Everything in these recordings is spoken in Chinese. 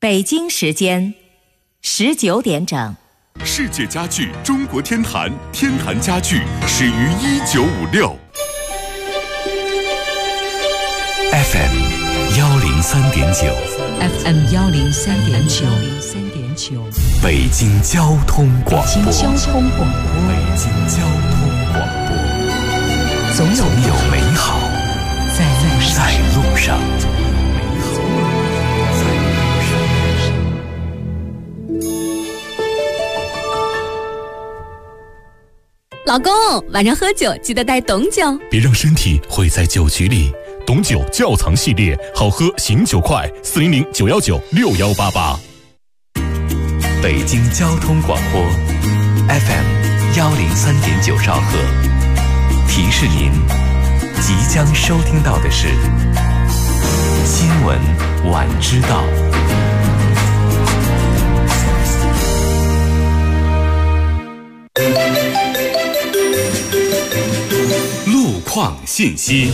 北京时间19点整。 世界家具中国天坛，天坛家具始于1956。 FM 103.9 FM 103.9 北京交通广播。 北京交通广播。 北京交通广播。总有美好在路上。 老公，晚上喝酒记得带董酒， 别让身体毁在酒局里。董酒窖藏系列，好喝醒酒快，400-919-6188。 北京交通广播 FM 103.9兆赫，提示您即将收听到的是新闻晚知道。 路况信息。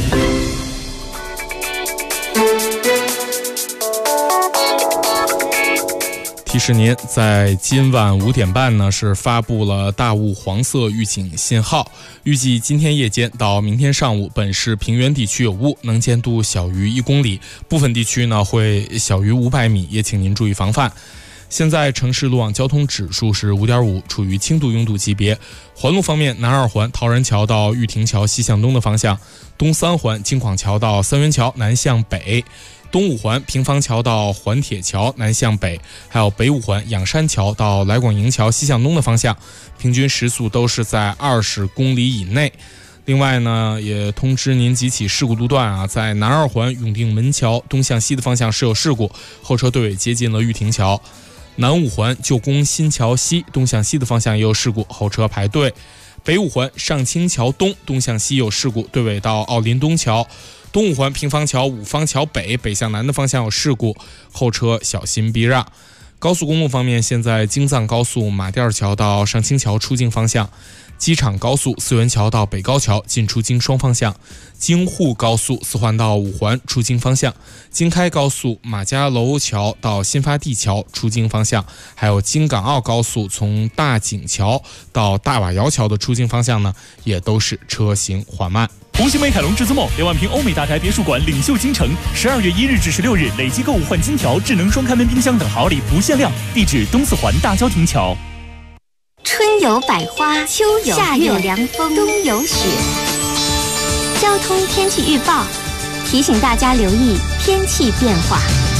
提示您，在今晚5点半呢，是发布了大雾黄色预警信号。预计今天夜间到明天上午，本市平原地区有雾，能见度小于1公里，部分地区呢会小于500米，也请您注意防范。现在城市路网交通指数是5.5，处于轻度拥堵级别。环路方面，南二环陶然桥到玉亭桥西向东的方向，东三环京广桥到三元桥南向北，东五环平房桥到环铁桥南向北，还有北五环仰山桥到来广营桥西向东的方向，平均时速都是在20公里以内。另外呢，也通知您几起事故路段啊，在南二环永定门桥东向西的方向是有事故，后车队尾接近了玉亭桥。南五环旧宫新桥西东向西的方向也有事故，后车排队。北五环上清桥东东向西有事故，队尾到奥林东桥。东五环平房桥五方桥北北向南的方向有事故，后车小心避让。高速公路方面，现在京藏高速马甸桥到上清桥出境方向，机场高速四元桥到北高桥进出京双方向，京沪高速4环到5环出京方向，京开高速马家楼桥到新发地桥出京方向，还有京港澳高速从大井桥到大瓦窑桥的出京方向呢，也都是车行缓慢。 红星美凯龙至尊梦2万平欧美大宅别墅馆领袖京城，12月1日至16日累计购物换金条、智能双开门冰箱等好礼不限量。地址东四环大郊亭桥。 春有百花，秋有夏有凉风，冬有雪。交通天气预报提醒大家留意天气变化。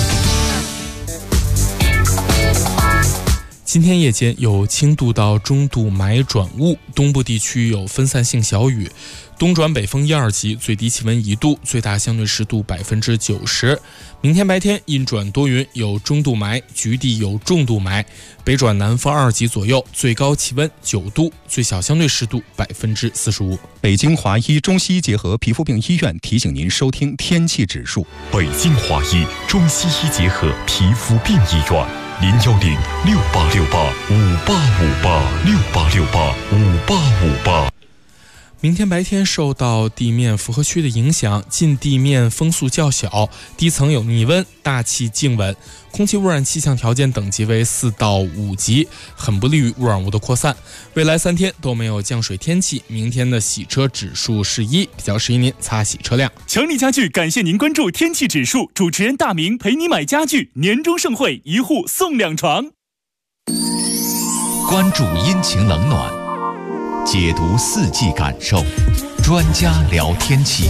今天夜间有轻度到中度霾转雾，东部地区有分散性小雨，东转北风1、2级，最低气温1度，最大相对湿度90%。明天白天阴转多云，有中度霾，局地有重度霾，北转南风2级左右，最高气温9度，最小相对湿度45%。 北京华医中西医结合皮肤病医院提醒您收听天气指数。 北京华医中西医结合皮肤病医院，010-6868-5858，6868-5858。 明天白天受到地面负荷区的影响，近地面风速较小，低层有逆温，大气静稳，空气污染气象条件等级为4到5级，很不利于污染物的扩散。未来3天都没有降水天气，明天的洗车指数是1，比较适宜您擦洗车辆。 强力家具感谢您关注天气指数，主持人大明陪你买家具，年终盛会1户送2床。 关注阴晴冷暖，解读四季感受，专家聊天气。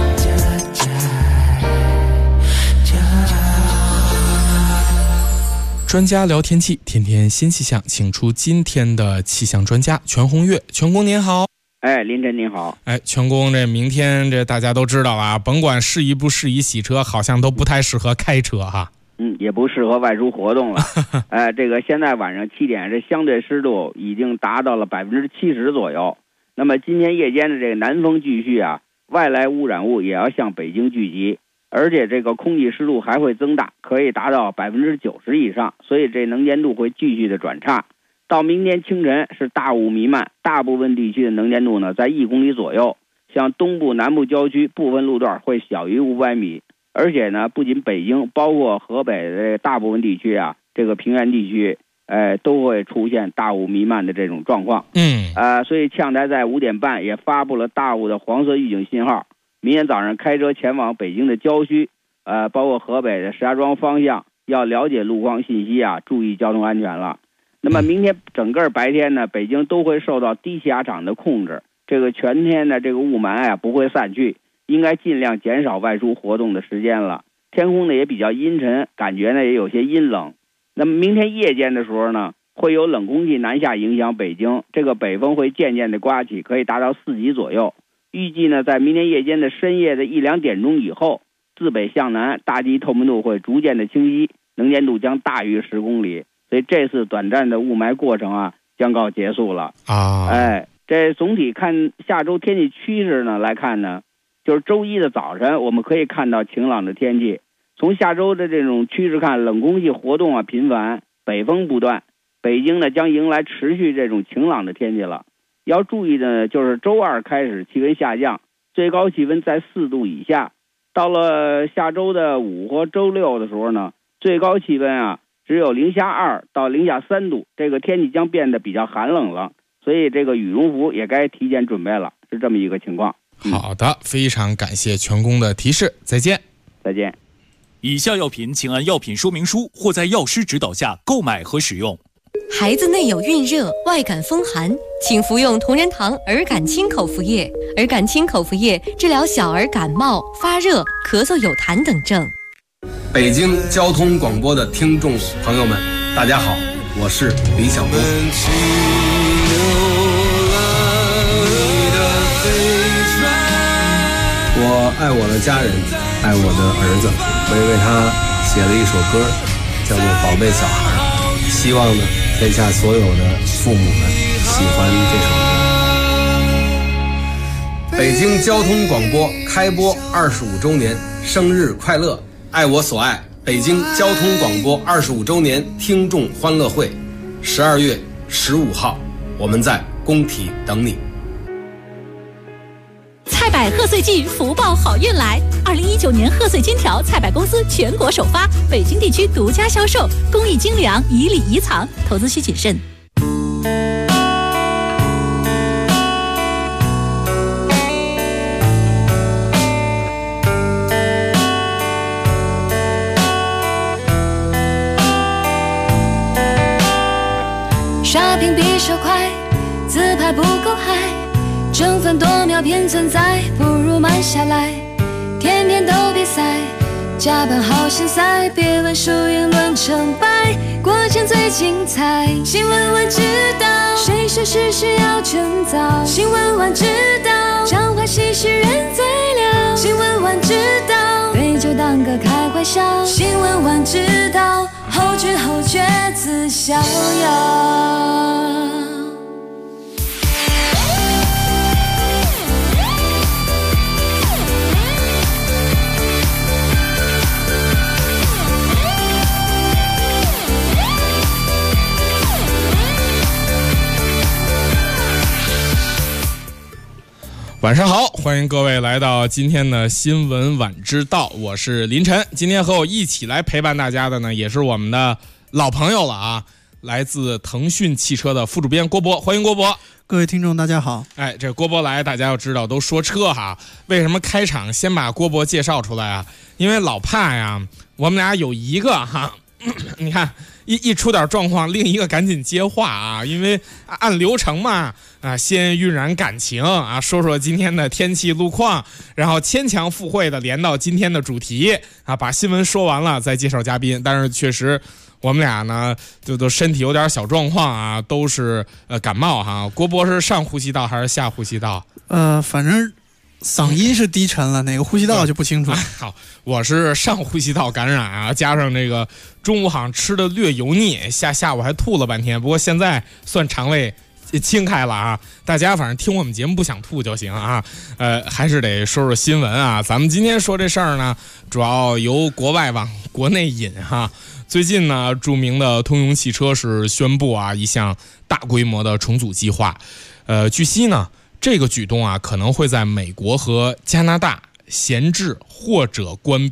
专家聊天气，天天新气象，请出今天的气象专家全红月。全工您好。 林晨您好。 全工，这明天这大家都知道啊，甭管适宜不适宜洗车，好像都不太适合开车哈。 也不适合外出活动了。这个现在晚上7点，这相对湿度已经达到了70%左右。那么今天夜间的这个南风继续啊，外来污染物也要向北京聚集，而且这个空气湿度还会增大，可以达到90%以上，所以这能见度会继续的转差。到明天清晨是大雾弥漫，大部分地区的能见度呢在1公里左右，像东部南部郊区部分路段会小于500米， 而且呢，不仅北京，包括河北的大部分地区啊，这个平原地区，都会出现大雾弥漫的这种状况。所以气象台在5点半也发布了大雾的黄色预警信号。明天早上开车前往北京的郊区，包括河北的石家庄方向，要了解路况信息啊，注意交通安全了。那么明天整个白天呢，北京都会受到低气压场的控制，这个全天的这个雾霾啊不会散去，应该尽量减少外出活动的时间了。天空呢也比较阴沉，感觉呢也有些阴冷。那么明天夜间的时候呢，会有冷空气南下影响北京，这个北风会渐渐的刮起，可以达到4级左右。预计呢，在明天夜间的深夜的1-2点钟以后，自北向南，大气透明度会逐渐的清晰，能见度将大于10公里。所以这次短暂的雾霾过程啊，将告结束了这总体看下周天气趋势呢来看呢，就是周一的早晨我们可以看到晴朗的天气。从下周的这种趋势看，冷空气活动啊频繁，北风不断，北京呢将迎来持续这种晴朗的天气了。要注意的就是周二开始气温下降，最高气温在4度以下。到了下周的5和周6的时候呢，最高气温啊只有-2到-3度，这个天气将变得比较寒冷了，所以这个羽绒服也该提前准备了，是这么一个情况。 好的，非常感谢全工的提示，再见。 再见。 以下药品请按药品说明书或在药师指导下购买和使用。 孩子内有孕热、外感风寒，请服用同仁堂儿感清口服液。儿感清口服液治疗小儿感冒、发热、咳嗽有痰等症。 北京交通广播的听众朋友们，大家好，我是李小波。我爱我的家人，爱我的儿子，我也为他写了一首歌，叫做《宝贝小孩》，希望呢天下所有的父母们喜欢这首歌。北京交通广播开播25周年，生日快乐！爱我所爱，北京交通广播25周年听众欢乐会，12月15号，我们在工体等你。 菜百贺岁季，福报好运来！2019年贺岁金条，菜百公司全国首发，北京地区独家销售，工艺精良，以礼仪藏，投资需谨慎。 刷屏比手快，自拍不够嗨，争分夺秒偏存在，不如慢下来。天天都比赛，加班好心塞，别问输赢论成败，过程最精彩。新闻晚知道，谁说事实要趁早？新闻晚知道，彰化喜事人最了。新闻晚知道，对酒当歌开怀笑。新闻晚知道，后知后觉自逍遥。 晚上好，欢迎各位来到今天的新闻晚知道，我是林晨。今天和我一起来陪伴大家的呢，也是我们的老朋友了啊，来自腾讯汽车的副主编郭博，欢迎郭博。 各位听众大家好。 这郭博来，大家要知道都说车哈，为什么开场先把郭博介绍出来啊？因为老怕呀，我们俩有一个哈，你看一出点状况，另一个赶紧接话啊，因为按流程嘛，先晕染感情啊，说说今天的天气路况，然后牵强附会的连到今天的主题啊，把新闻说完了再介绍嘉宾。但是确实我们俩呢都身体有点小状况啊，都是感冒哈。郭博是上呼吸道还是下呼吸道？ 反正嗓音是低沉了，哪个呼吸道就不清楚。 好，我是上呼吸道感染啊，加上这个中午好像吃的略油腻，下午还吐了半天，不过现在算肠胃清开了啊。大家反正听我们节目不想吐就行啊。还是得说说新闻啊。咱们今天说这事儿呢，主要由国外往国内引哈。最近呢，著名的通用汽车是宣布啊一项大规模的重组计划。据悉呢，这个举动啊可能会在美国和加拿大闲置或者关闭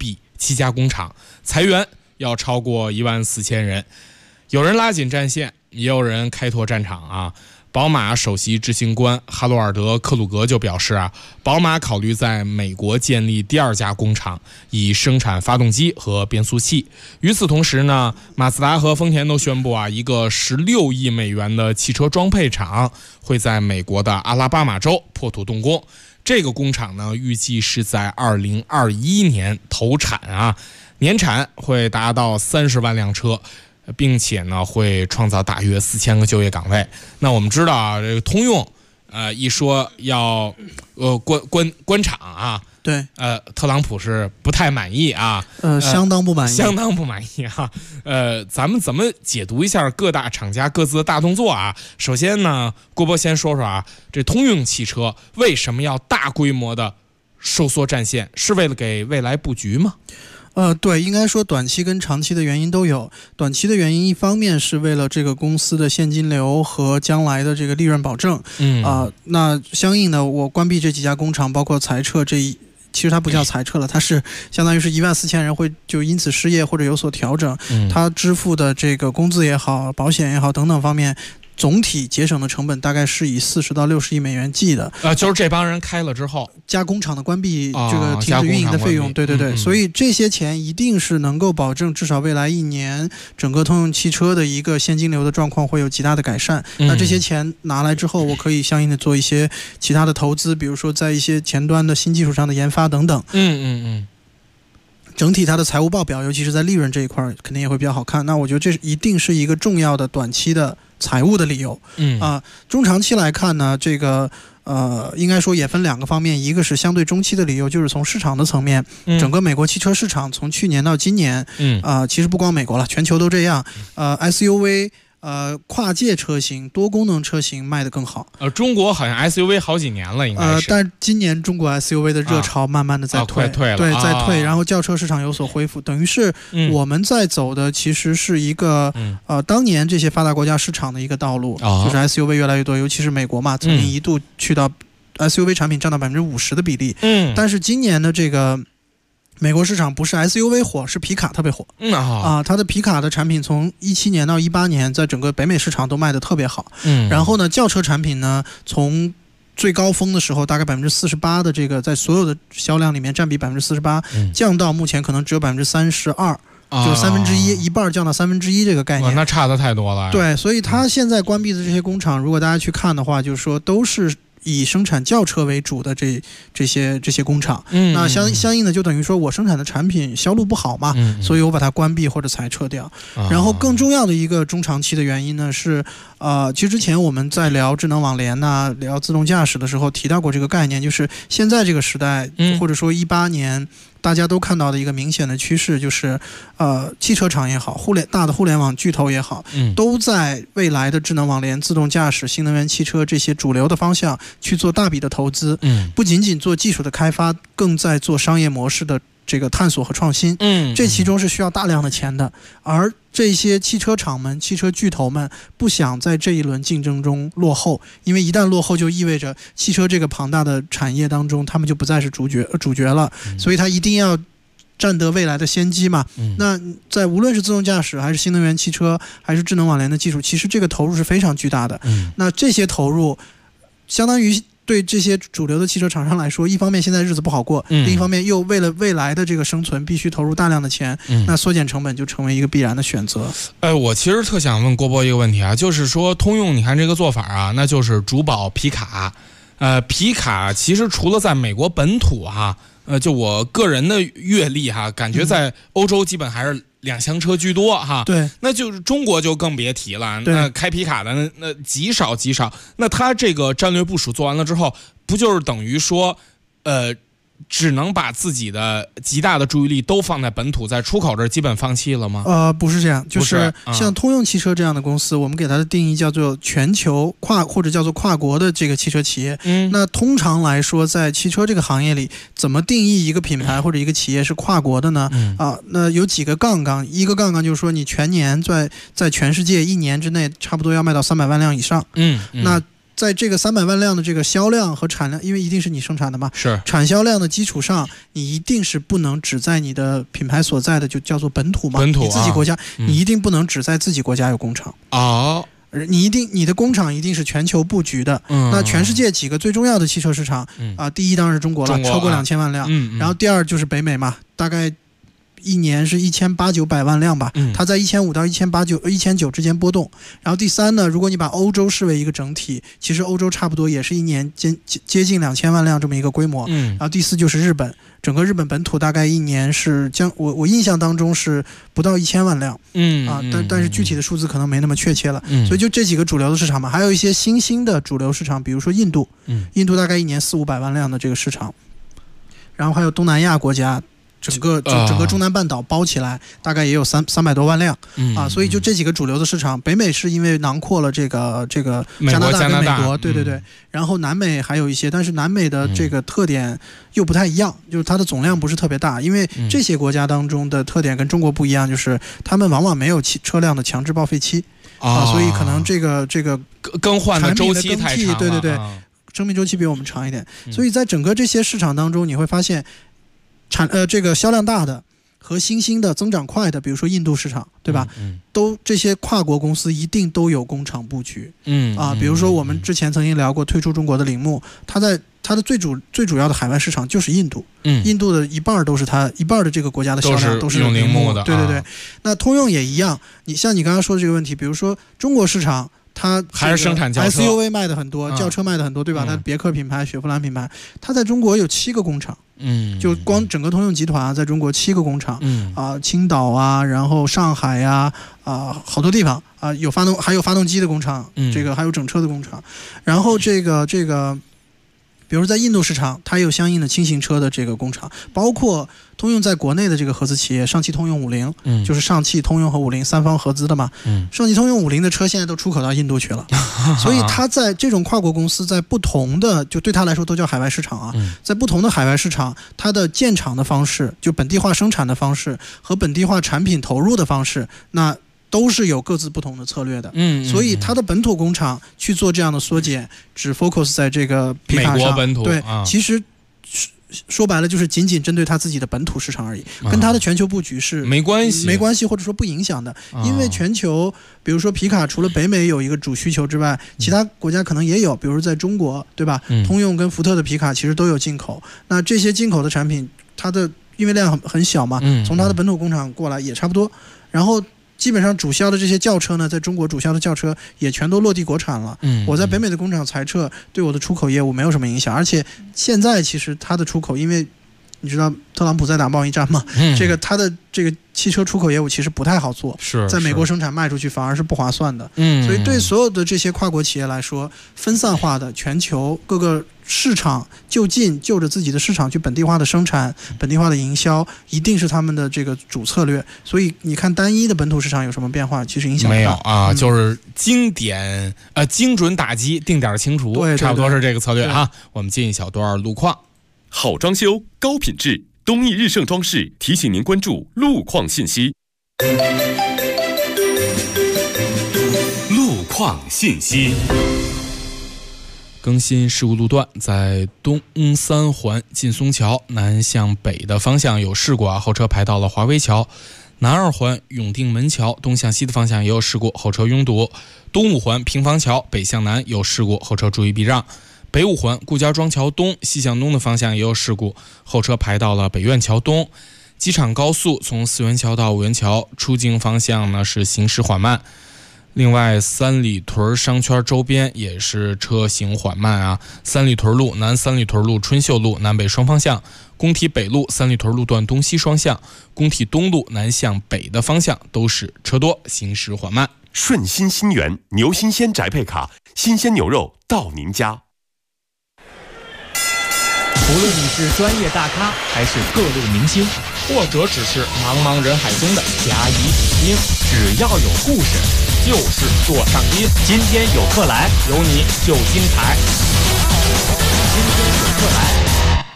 7家工厂，裁员要超过14000人。有人拉紧战线，也有人开拓战场啊。宝马首席执行官哈罗尔德·克鲁格就表示啊，宝马考虑在美国建立第2家工厂，以生产发动机和变速器。与此同时呢，马自达和丰田都宣布啊，一个16亿美元的汽车装配厂会在美国的阿拉巴马州破土动工。这个工厂呢，预计是在2021年投产啊，年产会达到30万辆车。并且呢，会创造大约4000个就业岗位。那我们知道啊，这个通用，一说要关厂啊， 对， 特朗普是不太满意啊， 相当不满意， 相当不满意啊。咱们怎么解读一下各大厂家各自的大动作啊？首先呢，郭波先说说啊，这通用汽车为什么要大规模的收缩战线？是为了给未来布局吗？ 对，应该说短期跟长期的原因都有。短期的原因，一方面是为了这个公司的现金流和将来的这个利润保证。那相应的，我关闭这几家工厂，包括裁撤其实它不叫裁撤了，它是相当于是14000人会就因此失业或者有所调整。它支付的这个工资也好、保险也好等等方面，总体节省的成本大概是以40到60亿美元计的。 就是这帮人开了之后， 加工厂的关闭，这个停止运营的费用，对，所以这些钱一定是能够保证至少未来1年整个通用汽车的一个现金流的状况会有极大的改善。那这些钱拿来之后，我可以相应的做一些其他的投资，比如说在一些前端的新技术上的研发等等。整体它的财务报表，尤其是在利润这一块，肯定也会比较好看。那我觉得这一定是一个重要的短期的财务的理由。中长期来看呢，这个应该说也分2个方面，一个是相对中期的理由，就是从市场的层面，整个美国汽车市场从去年到今年，其实不光美国了，全球都这样。SUV。跨界车型、多功能车型卖得更好。 中国好像 SUV 好几年了，应该是。 但今年中国 SUV 的热潮慢慢的在退，对，在退，然后轿车市场有所恢复，等于是我们在走的其实是一个当年这些发达国家市场的一个道路，就是 SUV 越来越多，尤其是美国嘛，曾经一度去到 SUV 产品占到50%的比例。但是今年的这个美国市场不是 SUV 火，是皮卡特别火。它的皮卡的产品从17年到18年，在整个北美市场都卖得特别好。然后呢，轿车产品呢，从最高峰的时候大概48%的这个在所有的销量里面占比48%，降到目前可能只有32%。就1/3，一半降到1/3这个概念， 那差得太多了。 对，所以它现在关闭的这些工厂，如果大家去看的话，就是说都是以生产轿车为主的这些工厂。那相应的就等于说我生产的产品销路不好嘛，所以我把它关闭或者裁撤掉。然后更重要的一个中长期的原因呢是，其实之前我们在聊智能网联呐、聊自动驾驶的时候提到过这个概念，就是现在这个时代，或者说18年。大家都看到的一个明显的趋势就是，汽车厂也好，大的互联网巨头也好，都在未来的智能网联、自动驾驶、新能源汽车这些主流的方向去做大笔的投资。不仅仅做技术的开发，更在做商业模式的这个探索和创新。这其中是需要大量的钱的，而这些汽车厂们、汽车巨头们不想在这一轮竞争中落后，因为一旦落后就意味着汽车这个庞大的产业当中，他们就不再是主角了，所以他一定要占得未来的先机嘛。那在无论是自动驾驶还是新能源汽车还是智能网联的技术，其实这个投入是非常巨大的。那这些投入相当于对这些主流的汽车厂商来说，一方面现在日子不好过，另一方面又为了未来的这个生存必须投入大量的钱，那缩减成本就成为一个必然的选择。 我其实特想问郭波一个问题啊，就是说通用你看这个做法啊，那就是主保皮卡。皮卡其实除了在美国本土哈，就我个人的阅历哈，感觉在欧洲基本还是2厢车居多哈。 对， 那就是中国就更别提了。那开皮卡的那极少。那他这个战略部署做完了之后，不就是等于说，只能把自己的极大的注意力都放在本土，在出口这儿基本放弃了吗？ 不是这样，就是像通用汽车这样的公司，我们给它的定义叫做全球或者叫做跨国的这个汽车企业。那通常来说，在汽车这个行业里，怎么定义一个品牌或者一个企业是跨国的呢？那有几个杠杠，一个杠杠就是说你全年在全世界1年之内差不多要卖到300万辆以上。那在这个300万辆的这个销量和产量，因为一定是你生产的嘛， 是产销量的基础上，你一定是不能只在你的品牌所在的就叫做本土嘛， 本土你自己国家，你一定不能只在自己国家有工厂哦。 你的工厂一定是全球布局的。那全世界几个最重要的汽车市场第一当然是中国了，超过2000万辆。然后第二就是北美嘛，大概一年是1800-900万辆吧，它在1500到1900之间波动。然后第三呢，如果你把欧洲视为一个整体，其实欧洲差不多也是一年接近2000万辆这么一个规模。然后第四就是日本，整个日本本土大概一年是我印象当中是不到1000万辆。但是具体的数字可能没那么确切了。所以就这几个主流的市场嘛，还有一些新兴的主流市场，比如说印度，印度大概一年400-500万辆的这个市场，然后还有东南亚国家。整个中南半岛包起来大概也有300多万辆所以就这几个主流的市场，北美是因为囊括了这个加拿大跟美国，对，然后南美还有一些，但是南美的这个特点又不太一样，就是它的总量不是特别大，因为这些国家当中的特点跟中国不一样，就是他们往往没有车辆的强制报废期所以可能这个更换的周期太长了， 对，生命周期比我们长一点，所以在整个这些市场当中，你会发现。这个销量大的和新兴的增长快的，比如说印度市场，对吧？都这些跨国公司一定都有工厂布局。比如说我们之前曾经聊过退出中国的铃木，它在它的最主要的海外市场就是印度。印度的一半都是它一半的这个国家的销量都是用铃木的。 对。那通用也一样，像你刚刚说的这个问题，比如说中国市场。它还是生产轿车 ，SUV 卖的很多，轿车卖的很多，对吧？它别克品牌、雪佛兰品牌，它在中国有7个工厂，就光整个通用集团在中国7个工厂，青岛啊，然后上海呀，好多地方还有发动机的工厂，这个还有整车的工厂，然后这个。比如在印度市场，它也有相应的轻型车的这个工厂，包括通用在国内的这个合资企业上汽通用50，就是上汽通用和50三方合资的嘛。上汽通用50的车现在都出口到印度去了，所以它在这种跨国公司在不同的，就对它来说都叫海外市场在不同的海外市场，它的建厂的方式，就本地化生产的方式和本地化产品投入的方式，那。都是有各自不同的策略的，所以它的本土工厂去做这样的缩减，只 focus 在这个皮卡上， 美国本土， 对，其实说白了就是仅仅针对它自己的本土市场而已，跟它的全球布局是没关系， 或者说不影响的，因为全球，比如说皮卡除了北美有一个主需求之外，其他国家可能也有，比如在中国，对吧？通用跟福特的皮卡其实都有进口，那这些进口的产品，它的因为量很小嘛，从它的本土工厂过来也差不多，然后。基本上主销的这些轿车呢，在中国主销的轿车也全都落地国产了。我在北美的工厂裁撤，对我的出口业务没有什么影响。而且现在其实它的出口，因为你知道特朗普在打贸易战嘛，它的这个汽车出口业务其实不太好做，在美国生产卖出去反而是不划算的。所以对所有的这些跨国企业来说，分散化的全球各个市场就着自己的市场去本地化的生产、本地化的营销，一定是他们的这个主策略。所以你看单一的本土市场有什么变化，其实影响不大。 没有啊，就是精准打击，定点清除， 对， 差不多是这个策略啊。我们进一小段路况。 好装修，高品质，东义日盛装饰提醒您关注路况信息。路况信息。 更新事故路段，在东三环劲松桥南向北的方向有事故后车排到了华威桥。南二环永定门桥东向西的方向也有事故，后车拥堵。东五环平房桥北向南有事故，后车注意避让。北五环顾家庄桥东西向东的方向也有事故，后车排到了北苑桥东。机场高速从四元桥到五元桥出境方向呢是行驶缓慢。另外三里屯商圈周边也是车行缓慢三里屯路南、三里屯路春秀路南北双方向，工体北路三里屯路段东西双向，工体东路南向北的方向都是车多，行驶缓慢。 顺心新源牛新鲜宅配卡，新鲜牛肉到您家。 无论你是专业大咖还是各路明星，或者只是茫茫人海中的甲乙丙丁，只要有故事就是座上宾。今天有客来，有你就精彩。今天有客来。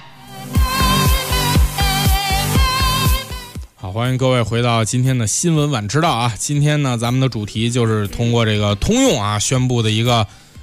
好，欢迎各位回到今天的新闻晚知道今天呢咱们的主题就是通过这个通用宣布的一个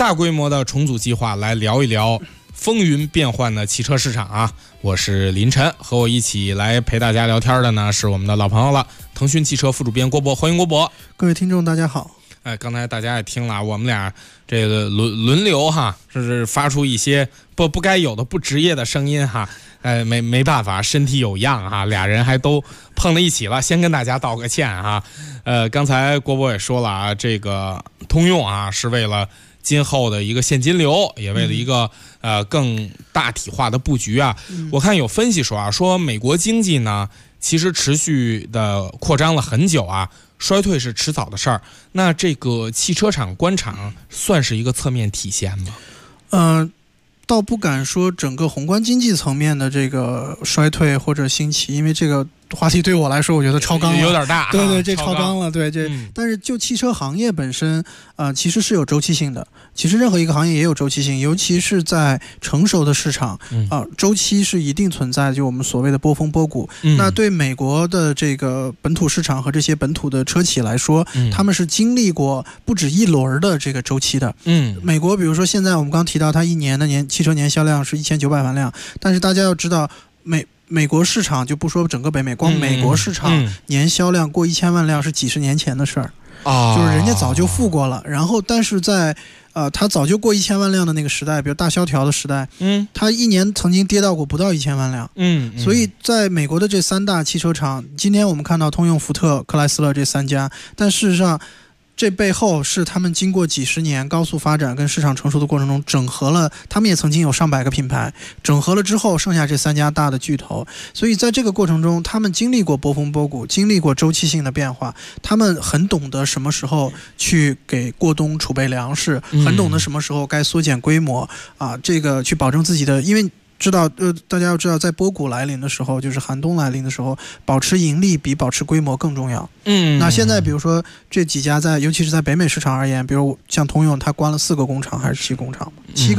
大规模的重组计划，来聊一聊风云变幻的汽车市场啊！我是林晨，和我一起来陪大家聊天的呢是我们的老朋友了，腾讯汽车副主编郭博，欢迎郭博。 各位听众大家好。 刚才大家也听了，我们俩这个轮流哈，就是发出一些不该有的不职业的声音哈。没办法，身体有恙哈，俩人还都碰在一起了，先跟大家道个歉哈。刚才郭博也说了啊，这个通用啊是为了今后的一个现金流，也为了一个更大体化的布局啊。我看有分析说啊，说美国经济呢其实持续的扩张了很久啊，衰退是迟早的事儿。那这个汽车厂关厂算是一个侧面体现吗？ 倒不敢说整个宏观经济层面的这个衰退或者兴起，因为这个话题对我来说我觉得超纲了， 有点大。 对，这超纲了。对，但是就汽车行业本身其实是有周期性的。其实任何一个行业也有周期性，尤其是在成熟的市场周期是一定存在的，就我们所谓的波峰波谷。那对美国的这个本土市场和这些本土的车企来说，他们是经历过不止一轮的这个周期的。美国比如说现在我们刚提到它一年的汽车年销量是1900万辆，但是大家要知道美国市场就不说整个北美，光美国市场年销量过1000万辆是几十年前的事儿。就是人家早就富过了，然后但是在他早就过1000万辆的那个时代，比如大萧条的时代，他一年曾经跌到过不到1000万辆，所以在美国的这3大汽车厂，今天我们看到通用、福特、克莱斯勒这3家，但事实上这背后是他们经过几十年高速发展跟市场成熟的过程中整合了，他们也曾经有上百个品牌，整合了之后剩下这3家大的巨头。所以在这个过程中，他们经历过波峰波谷，经历过周期性的变化，他们很懂得什么时候去给过冬储备粮食，很懂得什么时候该缩减规模这个去保证自己的，因为大家要知道，在波谷来临的时候，就是寒冬来临的时候，保持盈利比保持规模更重要。那现在比如说这几家尤其是在北美市场而言，比如像通用，它关了4个工厂还是7个工厂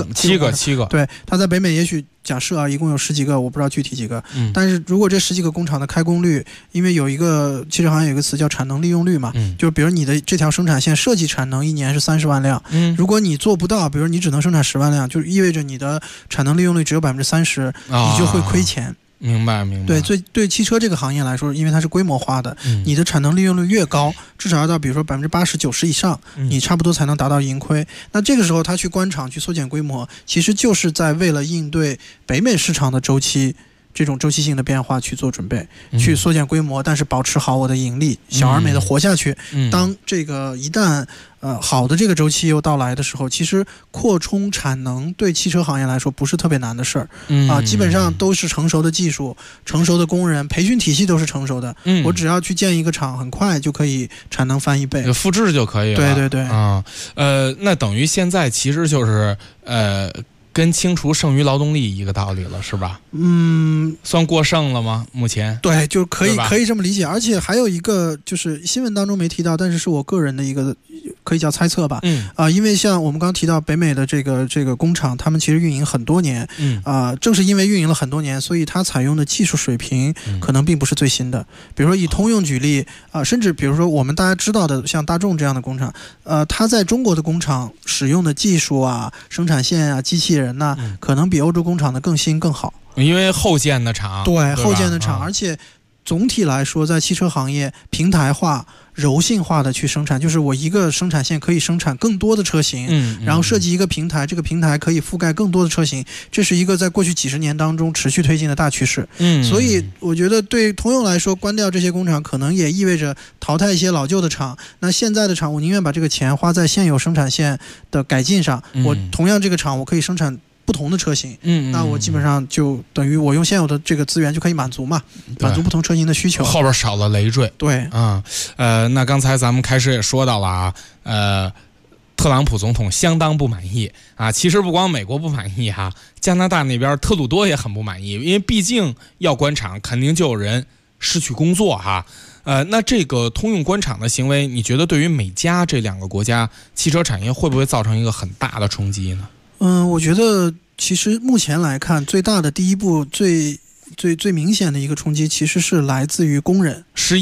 ？7个。对，它在北美也许假设一共有10几个，我不知道具体几个。但是如果这10几个工厂的开工率，因为有一个汽车行业有一个词叫产能利用率嘛，就是比如你的这条生产线设计产能一年是30万辆，如果你做不到，比如你只能生产10万辆，就意味着你的产能利用率只有30%，你就会亏钱。 明白。 对汽车这个行业来说，因为它是规模化的，你的产能利用率越高，至少要到比如说80%、90%以上，你差不多才能达到盈亏。那这个时候他去关厂去缩减规模，其实就是在为了应对北美市场的周期。这种周期性的变化去做准备，去缩减规模，但是保持好我的盈利，小而美的活下去。当这个一旦好的这个周期又到来的时候，其实扩充产能对汽车行业来说不是特别难的事儿基本上都是成熟的技术、成熟的工人，培训体系都是成熟的。我只要去建一个厂，很快就可以产能翻1倍， 复制就可以了。 对那等于现在其实就是跟清除剩余劳动力一个道理了，是吧？算过剩了吗？目前对，就可以这么理解。而且还有一个就是新闻当中没提到，但是是我个人的一个可以叫猜测吧。因为像我们刚刚提到北美的这个工厂，他们其实运营很多年。正是因为运营了很多年，所以它采用的技术水平可能并不是最新的。比如说以通用举例甚至比如说我们大家知道的像大众这样的工厂，它在中国的工厂使用的技术生产线机器人可能比欧洲工厂的更新更好， 因为后建的厂。 对，后建的厂，而且总体来说，在汽车行业平台化、柔性化的去生产，就是我一个生产线可以生产更多的车型，然后设计一个平台，这个平台可以覆盖更多的车型，这是一个在过去几十年当中持续推进的大趋势。所以我觉得对通用来说，关掉这些工厂可能也意味着淘汰一些老旧的厂。那现在的厂，我宁愿把这个钱花在现有生产线的改进上，我同样这个厂我可以生产不同的车型，那我基本上就等于我用现有的这个资源就可以满足不同车型的需求， 后边少了累赘。 对那刚才咱们开始也说到了特朗普总统相当不满意其实不光美国不满意加拿大那边特鲁多也很不满意，因为毕竟要关厂，肯定就有人失去工作那这个通用关厂的行为，你觉得对于美加这2个国家汽车产业会不会造成一个很大的冲击呢？ 我觉得其实目前来看，最大的第一步最明显的一个冲击其实是来自于工人失业。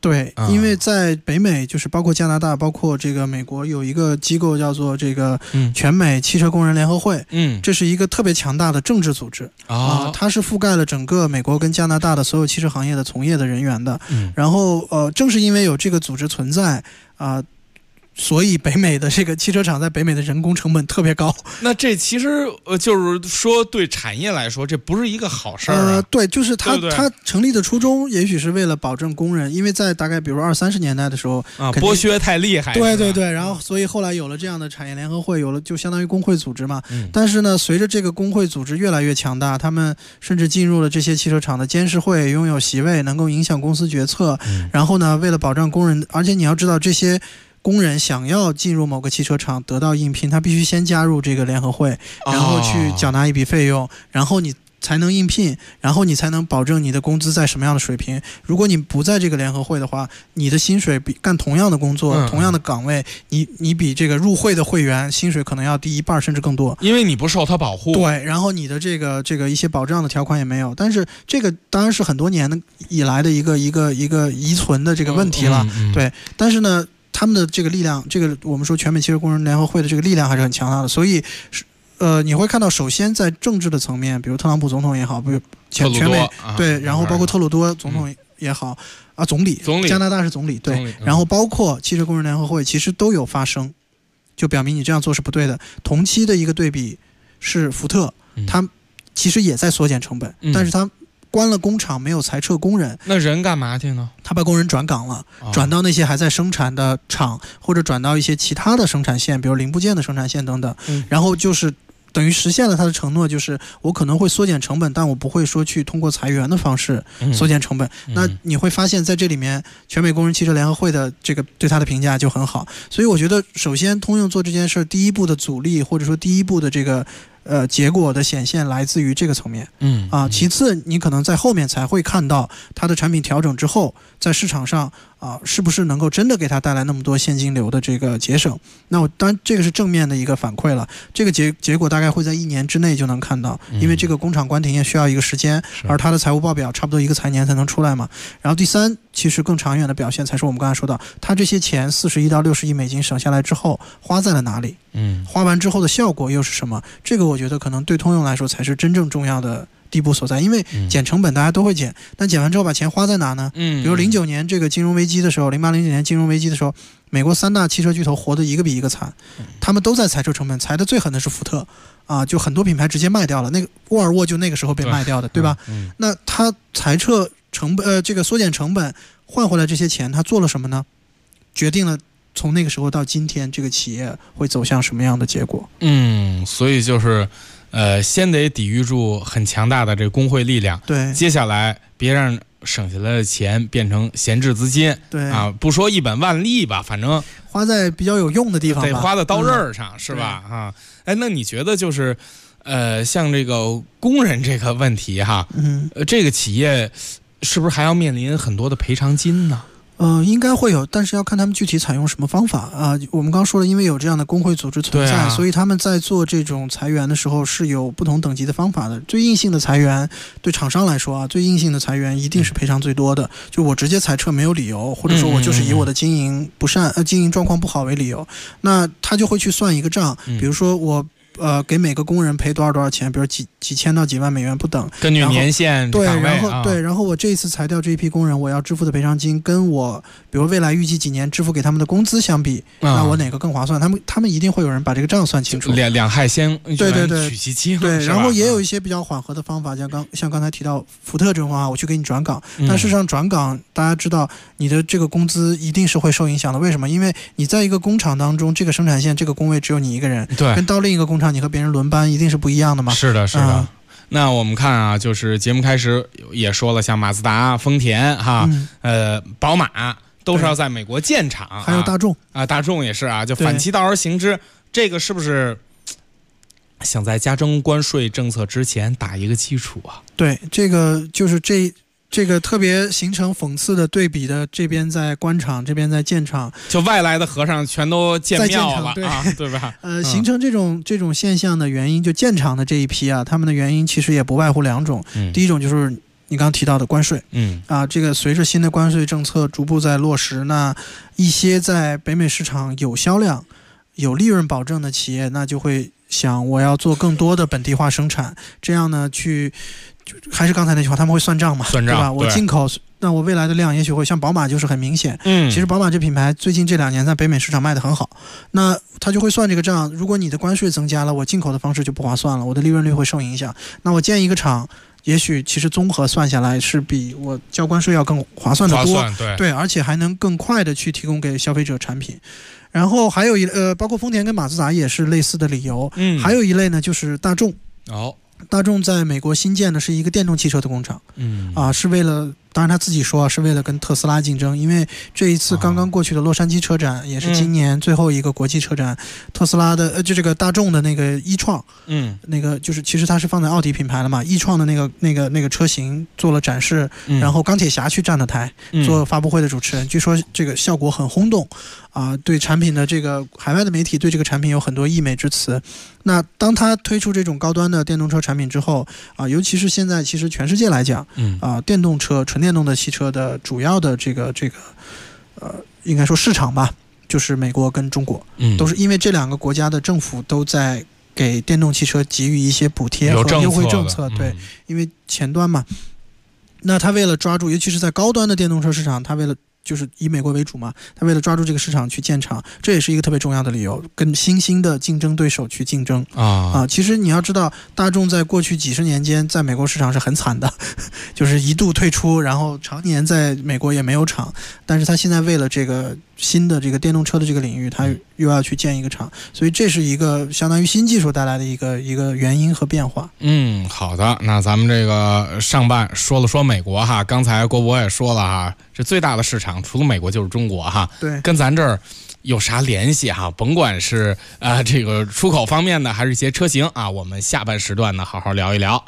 对，因为在北美，就是包括加拿大，包括这个美国，有一个机构叫做这个全美汽车工人联合会，这是一个特别强大的政治组织它是覆盖了整个美国跟加拿大的所有汽车行业的从业的人员的。然后正是因为有这个组织存在所以北美的这个汽车厂在北美的人工成本特别高。 那这其实就是说对产业来说这不是一个好事儿对，就是它成立的初衷也许是为了保证工人，因为在大概比如20-30年代的时候剥削太厉害。 对，然后所以后来有了这样的产业联合会，有了就相当于工会组织嘛。但是呢，随着这个工会组织越来越强大，他们甚至进入了这些汽车厂的监事会，拥有席位，能够影响公司决策。然后呢，为了保障工人，而且你要知道这些工人想要进入某个汽车厂得到应聘，他必须先加入这个联合会，然后去缴纳一笔费用，然后你才能应聘，然后你才能保证你的工资在什么样的水平。如果你不在这个联合会的话，你的薪水比干同样的工作、同样的岗位，你比这个入会的会员薪水可能要低1半甚至更多， 因为你不受他保护。 对，然后你的这个一些保障的条款也没有。但是这个当然是很多年以来的一个遗存的这个问题了。对，但是呢，他们的这个力量，这个我们说全美汽车工人联合会的这个力量还是很强大的，所以你会看到，首先在政治的层面，比如特朗普总统也好，比如全美对，然后包括特鲁多总统也好总理，加拿大是总理对，然后包括汽车工人联合会，其实都有发声，就表明你这样做是不对的。同期的一个对比是福特，他其实也在缩减成本，但是他关了工厂，没有裁撤工人， 那人干嘛去呢？ 他把工人转岗了，转到那些还在生产的厂，或者转到一些其他的生产线，比如零部件的生产线等等。然后就是等于实现了他的承诺，就是我可能会缩减成本，但我不会说去通过裁员的方式缩减成本。那你会发现在这里面，全美工人汽车联合会的这个对他的评价就很好。所以我觉得，首先通用做这件事第一步的阻力，或者说第一步的这个结果的显现来自于这个层面。其次你可能在后面才会看到它的产品调整之后，在市场上是不是能够真的给它带来那么多现金流的这个节省。那我当然这个是正面的一个反馈了，这个结果大概会在1年之内就能看到，因为这个工厂关停也需要一个时间，而它的财务报表差不多1个财年才能出来嘛。然后第三，其实更长远的表现才是我们刚才说到，它这些钱41到60亿美金省下来之后花在了哪里，花完之后的效果又是什么，这个我觉得可能对通用来说才是真正重要的地步所在。因为减成本大家都会减，但减完之后把钱花在哪呢？比如09年这个金融危机的时候，08、09年金融危机的时候，美国3大汽车巨头活得一个比一个惨，他们都在裁撤成本，裁的最狠的是福特就很多品牌直接卖掉了，那个沃尔沃就那个时候被卖掉的，对吧？那他裁撤成本这个缩减成本换回来这些钱，他做了什么呢？决定了从那个时候到今天这个企业会走向什么样的结果。 所以就是先得抵御住很强大的这个工会力量， 对， 接下来别让省下来的钱变成闲置资金， 对不说1本万利吧，反正花在比较有用的地方吧， 得花在刀刃上，是吧？那你觉得就是像这个工人这个问题这个企业是不是还要面临很多的赔偿金呢？ 应该会有，但是要看他们具体采用什么方法我们刚说了，因为有这样的工会组织存在，所以他们在做这种裁员的时候是有不同等级的方法的。最硬性的裁员，对厂商来说最硬性的裁员一定是赔偿最多的，就我直接裁撤没有理由，或者说我就是以我的经营不善、经营状况不好为理由，那他就会去算一个账，比如说我给每个工人赔多少钱，比如几千到几万美元不等， 根据年限对，然后我这一次裁掉这一批工人，我要支付的赔偿金跟我比如未来预计几年支付给他们的工资相比，那我哪个更划算？他们一定会有人把这个账算清楚， 两害相对取其轻， 对，然后也有一些比较缓和的方法，像刚才提到福特这种方法，我去给你转岗，但事实上转岗大家知道你的这个工资一定是会受影响的。为什么？因为你在一个工厂当中，这个生产线这个工位只有你一个人， 对， 跟到另一个工厂你和别人轮班一定是不一样的嘛。 是的那我们看就是节目开始也说了，像马自达、丰田宝马都是要在美国建厂， 还有大众大众也是就反其道而行之，这个是不是想在加征关税政策之前打一个基础啊？ 对，这个就是这个特别形成讽刺的对比的，这边在关厂，这边在建厂， 就外来的和尚全都建庙了对吧？ 形成这种现象的原因，就建厂的这一批他们的原因其实也不外乎2种。第一种就是你刚刚提到的关税，这个随着新的关税政策逐步在落实，那一些在北美市场有销量、有利润保证的企业，那就会想我要做更多的本地化生产，这样呢还是刚才那句话，他们会算账嘛，对吧？我进口，那我未来的量也许会像宝马就是很明显。其实宝马这品牌最近这2年在北美市场卖得很好，那他就会算这个账。如果你的关税增加了，我进口的方式就不划算了，我的利润率会受影响。那我建一个厂，也许其实综合算下来是比我交关税要更划算的多，对，而且还能更快的去提供给消费者产品。然后还有包括丰田跟马自达也是类似的理由。还有一类呢就是大众。大众在美国新建的是一个电动汽车的工厂，是为了，当然他自己说是为了跟特斯拉竞争，因为这一次刚刚过去的洛杉矶车展也是今年最后一个国际车展，特斯拉的就这个大众的那个e创，那个就是其实它是放在奥迪品牌了嘛，e创的那个车型做了展示，然后钢铁侠去站了台做发布会的主持人，据说这个效果很轰动对产品的这个海外的媒体对这个产品有很多溢美之词。那当他推出这种高端的电动车产品之后尤其是现在其实全世界来讲电动车纯电动的汽车的主要的这个应该说市场吧，就是美国跟中国，都是因为这2个国家的政府都在给电动汽车给予一些补贴和优惠政策，对，因为前端嘛。那他为了抓住，尤其是在高端的电动车市场，他为了就是以美国为主嘛，他为了抓住这个市场去建厂，这也是一个特别重要的理由，跟新兴的竞争对手去竞争其实你要知道，大众在过去几十年间在美国市场是很惨的，就是一度退出，然后常年在美国也没有厂，但是他现在为了这个新的这个电动车的这个领域，他又要去建一个厂，所以这是一个相当于新技术带来的一个原因和变化。 好的，那咱们这个上半说了说美国哈，刚才郭博也说了哈，这最大的市场除了美国就是中国哈， 对， 跟咱这儿有啥联系哈？甭管是这个出口方面的，还是一些车型我们下半时段呢好好聊一聊。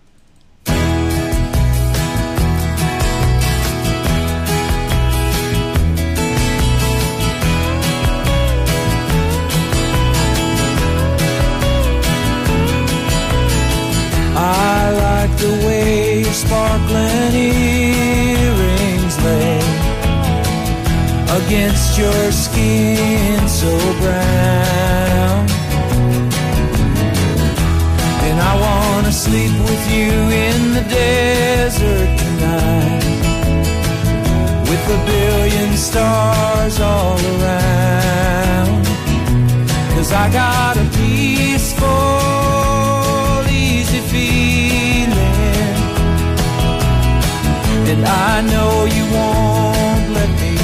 I like the way your sparkling earrings lay against your skin so brown, and I wanna sleep with you in the desert tonight, with a billion stars all around, 'cause I got a peaceful feeling, and I know you won't let me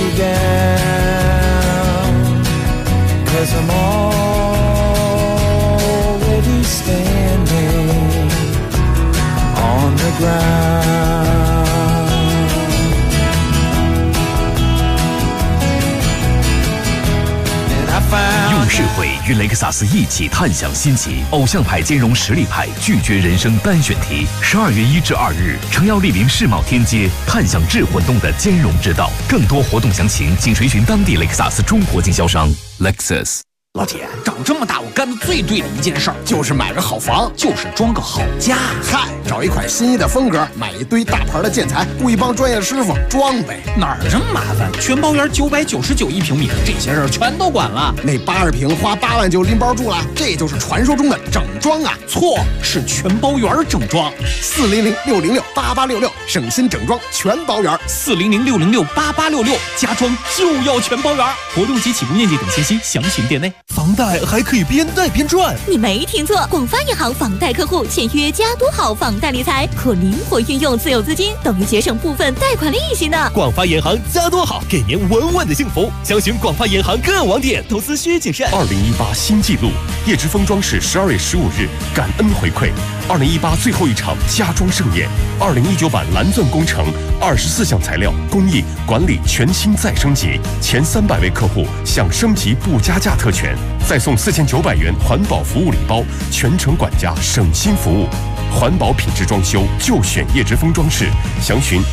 down, 'cause I'm already standing on the ground. 用智慧与雷克萨斯一起探享新奇，偶像派兼容实力派，拒绝人生单选题。12月1至2日，诚邀莅临世贸天阶，探享智混动的兼容之道。更多活动详情，请垂询当地雷克萨斯中国经销商 Lexus。 老铁，长这么大我干的最对的一件事儿就是买个好房，就是装个好家。 嗨，找一款心仪的风格，买一堆大牌的建材，雇一帮专业的师傅装呗。 哪儿这么麻烦？全包圆999一平米，这些事儿全都管了。 那80平花8万就拎包住了，这就是传说中的整装啊！ 错，是全包圆整装。 400-606-8866，省心整装全包圆。 400-606-8866，家装就要全包圆。活动及起步面积等信息详询店内。 房贷还可以边贷边赚， 你没听错，广发银行房贷客户签约加多好房贷理财，可灵活运用自有资金，等于节省部分贷款利息呢。 广发银行加多好，给您稳稳的幸福。详询广发银行各网点，投资需谨慎。 2018新纪录，叶之峰装饰12月15日感恩回馈，2018最后一场家装盛宴，2019版蓝钻工程24项材料工艺管理全新再升级，前300位客户享升级不加价特权，再送4900元环保服务礼包，全程管家省心服务，环保品质装修就选叶之峰装饰，详询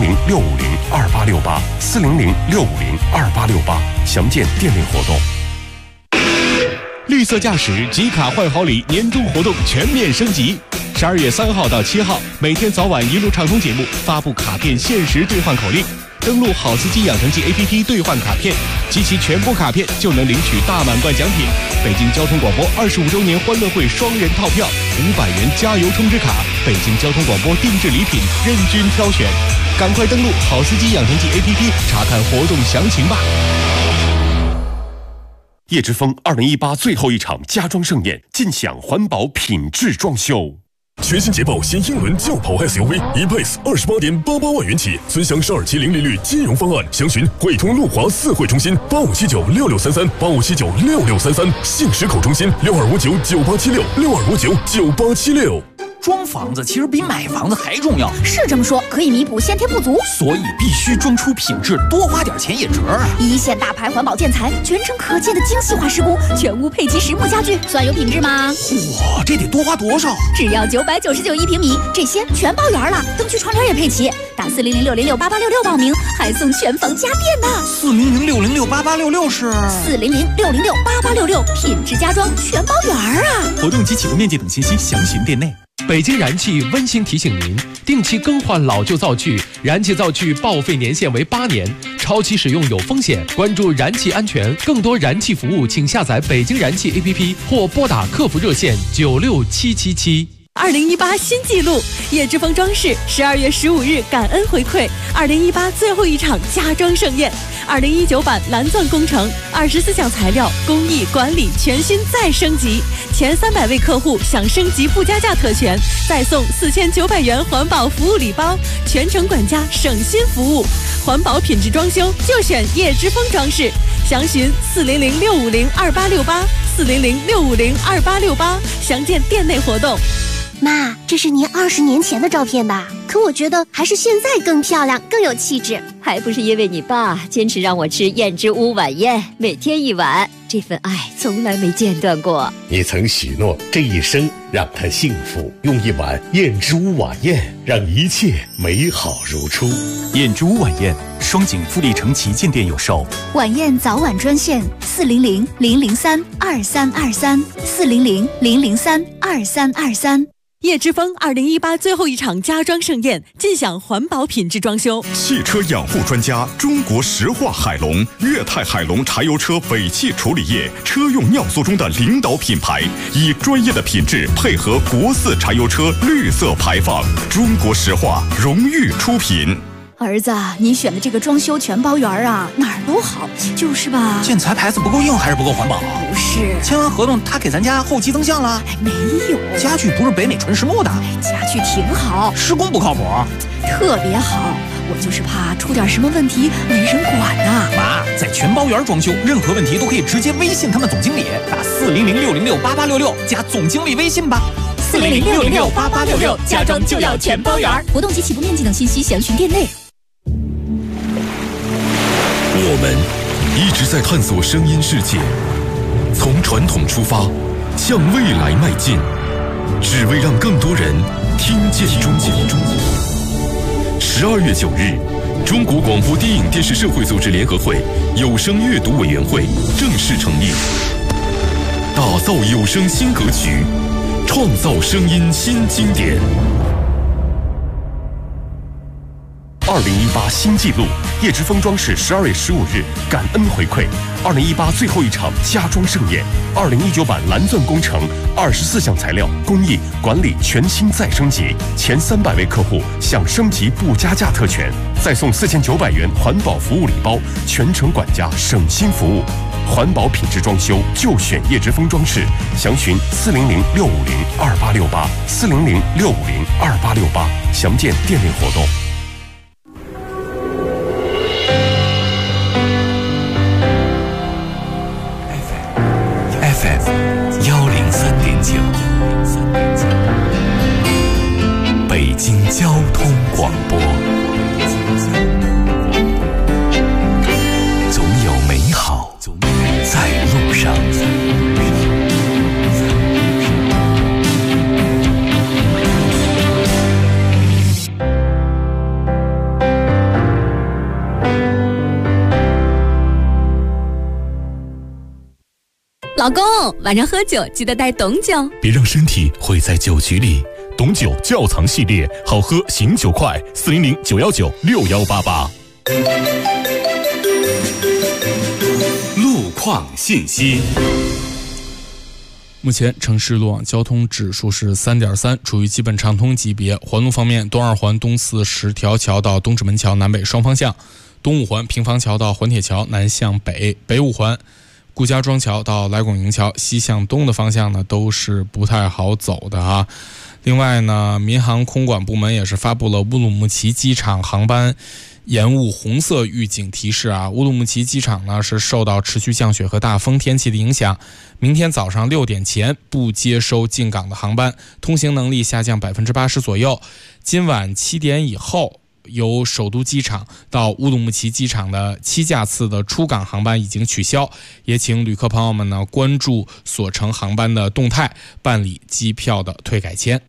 400-650-2868，400-650-2868，详见店内活动。 绿色驾驶集卡换好礼年度活动全面升级 12月3号到7号，每天早晚一路畅通节目发布卡片限时兑换口令。登录好司机养成记 APP 兑换卡片，集齐全部卡片就能领取大满贯奖品。北京交通广播25周年欢乐会双人套票，500元加油充值卡，北京交通广播定制礼品任君挑选。赶快登录好司机养成记 APP 查看活动详情吧。 叶之峰2018最后一场家装盛宴，尽享环保品质装修。 全新捷豹新英伦轿跑 SUV E-Pace 28.88万元起，尊享12期零利率金融方案，详询汇通路华4会中心85796633，85796633，信实口中心62599876，62599876。 装房子其实比买房子还重要， 是这么说，可以弥补先天不足， 所以必须装出品质，多花点钱也值啊！ 一线大牌环保建材，全程可见的精细化施工，全屋配齐实木家具，算有品质吗？ 嚯，这得多花多少？ 只要999一平米，这些全包圆了，灯具窗帘也配齐，打40066068866报名，还送全房家电呢。 400668866是 40066068866，品质家装全包圆啊！ 活动及起步面积等信息详询店内。 北京燃气温馨提醒您，定期更换老旧灶具，燃气灶具报废年限为8年，超期使用有风险。关注燃气安全，更多燃气服务请下载北京燃气 APP 或拨打客服热线96777。 2018新纪录，叶之峰装饰12月15日感恩回馈2018最后一场家装盛宴，2019版蓝钻工程24项材料工艺管理全新再升级，前300位客户享升级不加价特权，再送4900元环保服务礼包，全程管家省心服务，环保品质装修就选叶之峰装饰，详询400-650-2868，400-650-2868，详见店内活动。 妈，这是您20年前的照片吧？可我觉得还是现在更漂亮，更有气质。 还不是因为你爸坚持让我吃燕之屋晚宴，每天1碗，这份爱从来没间断过。 你曾许诺这一生让他幸福，用1碗燕之屋晚宴让一切美好如初。 燕之屋晚宴，双井富力城旗舰店有售。 晚宴早晚专线400-003-2323，400-003-2323。 叶之峰2018最后一场家装盛宴，尽享环保品质装修。 汽车养护专家中国石化海龙，粤泰海龙柴油车尾气处理液车用尿素中的领导品牌，以专业的品质配合国4柴油车绿色排放，中国石化荣誉出品。 儿子，你选的这个装修全包圆啊，哪儿都好，就是吧？ 建材牌子不够硬还是不够环保？ 不是， 签完合同他给咱家后期增项了？ 没有， 家具不是北美纯实木的。 家具挺好， 施工不靠谱， 特别好。我就是怕出点什么问题没人管呢。 妈，在全包圆装修，任何问题都可以直接微信他们总经理，打400-606-8866加总经理微信吧。 400-606-8866，家装就要全包圆。活动及起步面积等信息详询店内。 我们一直在探索声音世界，从传统出发，向未来迈进，只为让更多人听见中国。12月9日，中国广播电影电视社会组织联合会有声阅读委员会正式成立，打造有声新格局，创造声音新经典。 2018新纪录，叶之峰装饰12月15日感恩回馈2018最后一场家装盛宴，2019版蓝钻工程24项材料工艺管理全新再升级，前300位客户享升级不加价特权，再送4900元环保服务礼包，全程管家省心服务。环保品质装修就选叶之峰装饰，详询400-650-2868，400-650-2868，详见店内活动。 103.9，北京交通广播。总有美好在路上。 老公，晚上喝酒记得带懂酒， 别让身体毁在酒局里。 董酒窖藏系列，好喝醒酒快，400-919-6188。 路况信息。 目前城市路网交通指数是3.3，处于基本畅通级别。环路方面，东二环东四十条桥到东直门桥南北双方向，东五环平房桥到环铁桥南向北，北五环顾家庄桥到来拱营桥西向东的方向呢都是不太好走的啊。另外呢，民航空管部门也是发布了乌鲁木齐机场航班延误红色预警提示啊。乌鲁木齐机场呢是受到持续降雪和大风天气的影响，明天早上6点前不接收进港的航班，通行能力下降80%左右。今晚7点以后，由首都机场到乌鲁木齐机场的7架次的出港航班已经取消，也请旅客朋友们呢关注所乘航班的动态，办理机票的退改签。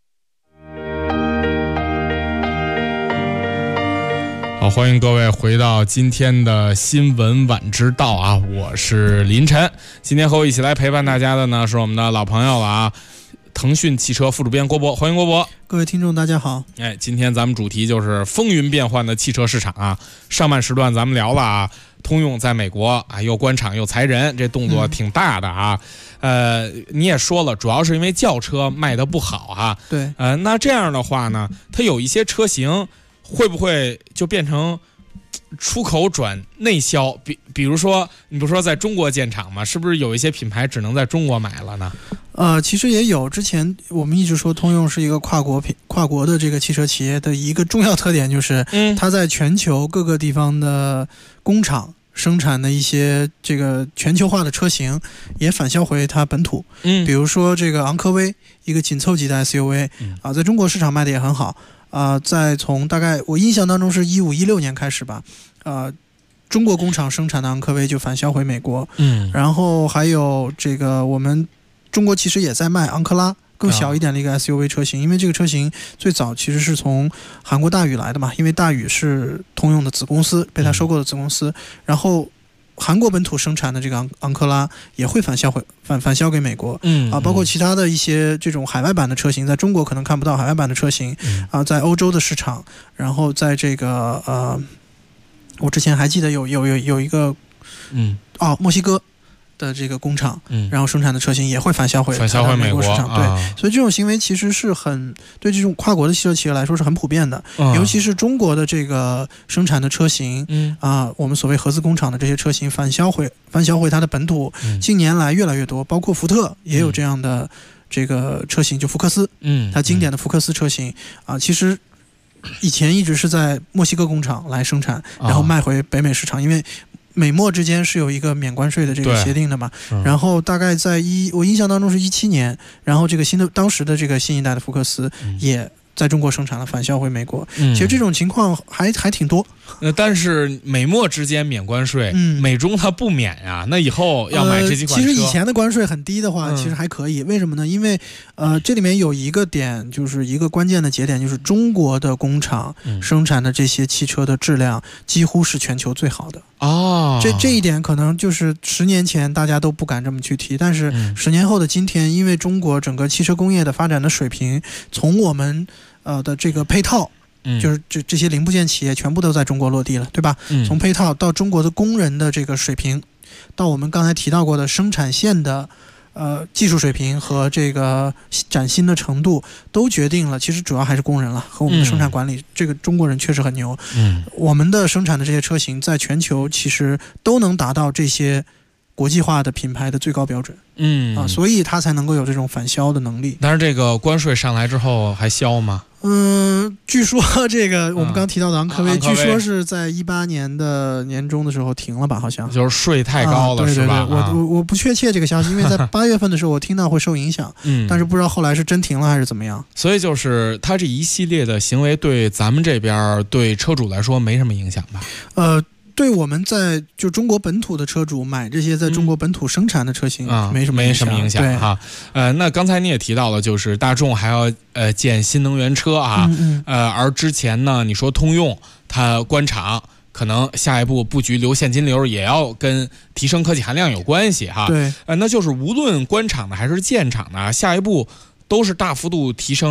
好，欢迎各位回到今天的新闻晚知道啊，我是林晨。今天和我一起来陪伴大家的呢是我们的老朋友了啊，腾讯汽车副主编郭博，欢迎郭博。 各位听众大家好。 今天咱们主题就是风云变幻的汽车市场啊。上半时段咱们聊了啊，通用在美国啊又关厂又裁人，这动作挺大的啊。你也说了，主要是因为轿车卖得不好啊。 对。 那这样的话呢，它有一些车型会不会就变成出口转内销？比如说，你不是说在中国建厂吗？是不是有一些品牌只能在中国买了呢？ 其实也有。之前我们一直说通用是一个跨国的这个汽车企业的一个重要特点，就是它在全球各个地方的工厂生产的一些这个全球化的车型也返销回它本土。比如说这个昂科威，一个紧凑级的 SUV 在中国市场卖的也很好。在从大概我印象当中是15-16年开始吧，中国工厂生产的昂科威就返销回美国。然后还有这个我们中国其实也在卖昂克拉，更小一点的一个 SUV 车型，因为这个车型最早其实是从韩国大宇来的嘛，因为大宇是通用的子公司，被它收购的子公司。然后韩国本土生产的这个昂克拉也会返销给美国。包括其他的一些这种海外版的车型，在中国可能看不到海外版的车型在欧洲的市场，然后在这个我之前还记得有一个墨西哥的这个工厂，然后生产的车型也会返销回美国市场。对，所以这种行为其实是很对这种跨国的汽车企业来说是很普遍的。尤其是中国的这个生产的车型，我们所谓合资工厂的这些车型返销回它的本土，近年来越来越多，包括福特也有这样的这个车型，就福克斯，它经典的福克斯车型其实以前一直是在墨西哥工厂来生产，然后卖回北美市场，因为美墨之间是有一个免关税的这个协定的嘛。然后大概在我印象当中是17年，然后这个当时的这个新一代的福克斯也在中国生产了，返销回美国。其实这种情况还挺多。 但是美墨之间免关税，美中它不免呀。那以后要买这几款车， 其实以前的关税很低的话，其实还可以。为什么呢？因为这里面有一个点，就是一个关键的节点，就是中国的工厂生产的这些汽车的质量几乎是全球最好的。这一点可能就是10年前大家都不敢这么去提，但是10年后的今天，因为中国整个汽车工业的发展的水平，从我们的这个配套，就是这些零部件企业全部都在中国落地了，对吧？从配套到中国的工人的这个水平，到我们刚才提到过的生产线的技术水平和这个崭新的程度，都决定了其实主要还是工人了和我们的生产管理。这个中国人确实很牛。我们的生产的这些车型在全球其实都能达到这些国际化的品牌的最高标准。所以它才能够有这种返销的能力。 但是这个关税上来之后还销吗？ 据说这个我们刚提到的昂科威，据说是在18年的年中的时候停了吧，好像就是税太高了，是吧？ 我不确切这个消息，因为在8月份的时候我听到会受影响，但是不知道后来是真停了还是怎么样。 所以就是他这一系列的行为对咱们这边对车主来说没什么影响吧？ 对我们在就中国本土的车主买这些在中国本土生产的车型没什么影响哈。那刚才你也提到了，就是大众还要建新能源车啊，而之前呢，你说通用它关厂，可能下一步布局留现金流也要跟提升科技含量有关系哈。 对， 那就是无论关厂的还是建厂的，下一步都是大幅度提升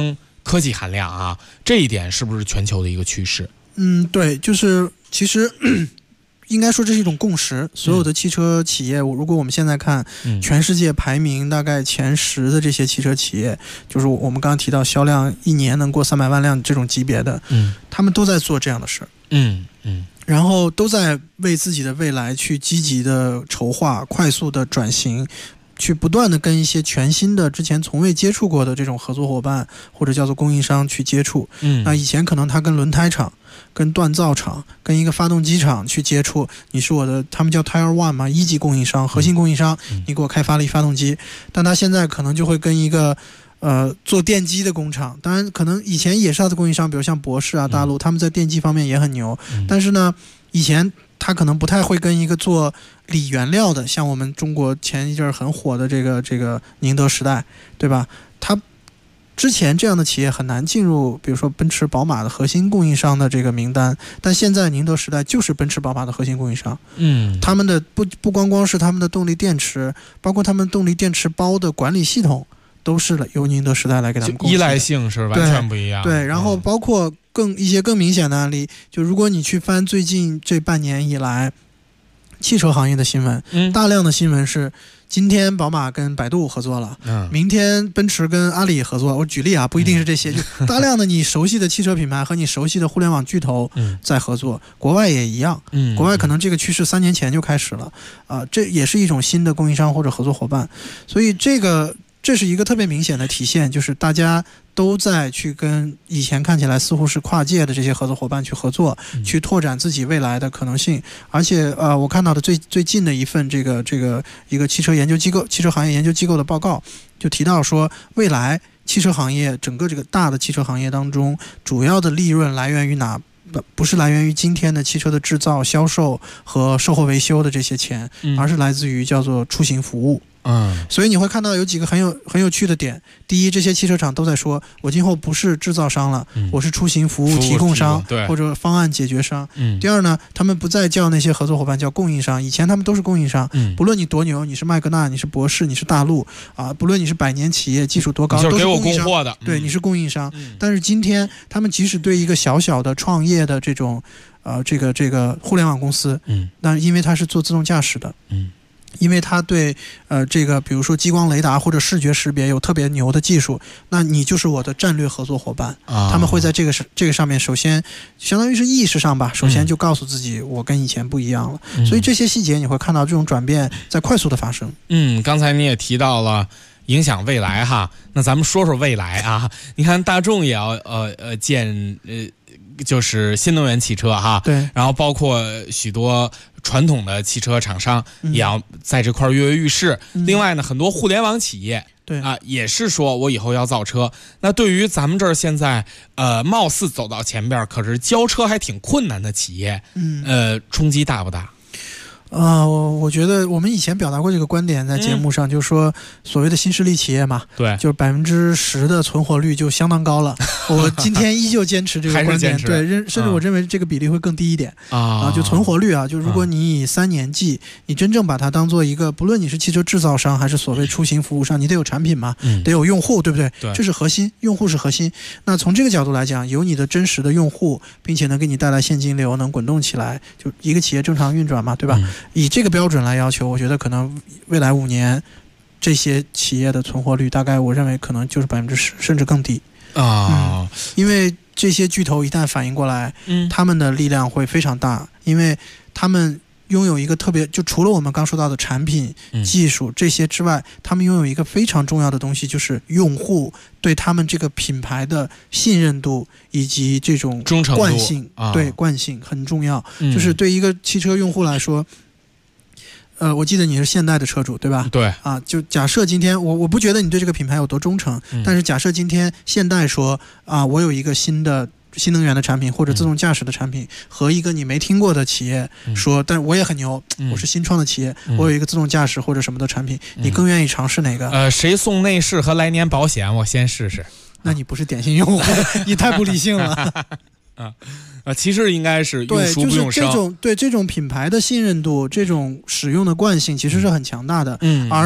科技含量啊，这一点是不是全球的一个趋势？ 对，就是其实应该说这是一种共识。所有的汽车企业，如果我们现在看全世界排名大概前10的这些汽车企业，就是我们刚刚提到销量一年能过300万辆这种级别的，他们都在做这样的事儿。然后都在为自己的未来去积极的筹划，快速的转型，去不断的跟一些全新的之前从未接触过的这种合作伙伴或者叫做供应商去接触。那以前可能他跟轮胎厂、跟锻造厂、跟一个发动机厂去接触，你是我的，他们叫 Tier 1嘛，1级供应商、核心供应商，你给我开发了一发动机。但他现在可能就会跟一个做电机的工厂，当然可能以前也是他的供应商，比如像博世啊、大陆，他们在电机方面也很牛。但是呢，以前他可能不太会跟一个做锂原料的，像我们中国前一阵很火的这个宁德时代，对吧？他之前这样的企业很难进入，比如说奔驰、宝马的核心供应商的这个名单，但现在宁德时代就是奔驰、宝马的核心供应商。他们的不光是他们的动力电池，包括他们动力电池包的管理系统，都是由宁德时代来给他们供应。 依赖性是完全不一样。 对，然后包括一些更明显的案例，就如果你去翻最近这半年以来汽车行业的新闻，大量的新闻是今天宝马跟百度合作了，明天奔驰跟阿里合作。我举例啊，不一定是这些，就大量的你熟悉的汽车品牌和你熟悉的互联网巨头在合作。国外也一样，国外可能这个趋势3年前就开始了这也是一种新的供应商或者合作伙伴。所以这是一个特别明显的体现，就是大家都在去跟以前看起来似乎是跨界的这些合作伙伴去合作，去拓展自己未来的可能性。而且我看到的最近的一份这个一个汽车行业研究机构的报告，就提到说，未来汽车行业整个这个大的汽车行业当中，主要的利润来源于哪？不是来源于今天的汽车的制造、销售和售后维修的这些钱，而是来自于叫做出行服务。所以你会看到有几个很有趣的点。第一，这些汽车厂都在说，我今后不是制造商了，我是出行服务提供商或者方案解决商。第二呢，他们不再叫那些合作伙伴叫供应商，以前他们都是供应商。不论你多牛，你是麦格纳，你是博世，你是大陆不论你是100年企业，技术多高， 就是给我供货的， 对，你是供应商。但是今天他们即使对一个小小的创业的这种这个互联网公司，那因为它是做自动驾驶的，因为它对这个比如说激光雷达或者视觉识别有特别牛的技术，那你就是我的战略合作伙伴。他们会在这个上面，首先相当于是意识上吧，首先就告诉自己我跟以前不一样了。所以这些细节你会看到这种转变在快速的发生。 刚才你也提到了影响未来哈，那咱们说说未来啊。你看大众也要建就是新能源汽车哈， 对， 然后包括许多传统的汽车厂商也要在这块跃跃欲试。另外呢，很多互联网企业对也是说我以后要造车。那对于咱们这儿现在貌似走到前边，可是交车还挺困难的企业，冲击大不大？ 我觉得我们以前表达过这个观点，在节目上，就是说所谓的新势力企业嘛， 对， 就是10%的存活率就相当高了。我今天依旧坚持这个观点，对，甚至我认为这个比例会更低一点就存活率就如果你以3年计，你真正把它当做一个，不论你是汽车制造商还是所谓出行服务商，你得有产品嘛，得有用户，对不对？ 对， 这是核心，用户是核心。那从这个角度来讲，有你的真实的用户，并且能给你带来现金流，能滚动起来，就一个企业正常运转嘛，对吧？以这个标准来要求，我觉得可能未来5年这些企业的存活率大概我认为可能就是10%甚至更低因为这些巨头一旦反应过来，他们的力量会非常大，因为他们拥有一个特别，就除了我们刚说到的产品、技术这些之外，他们拥有一个非常重要的东西，就是用户对他们这个品牌的信任度以及这种惯性，对，惯性很重要。就是对一个汽车用户来说，我记得你是现代的车主对吧？ 对就假设今天我不觉得你对这个品牌有多忠诚，但是假设今天现代说我有一个新能源的产品或者自动驾驶的产品，和一个你没听过的企业说，但我也很牛，我是新创的企业，我有一个自动驾驶或者什么的产品，你更愿意尝试哪个？ 谁送内饰和来年保险，我先试试。 那你不是典型用户，你太不理性了。 其实应该是用熟不用生。 这种品牌的信任度，这种使用的惯性其实是很强大的。而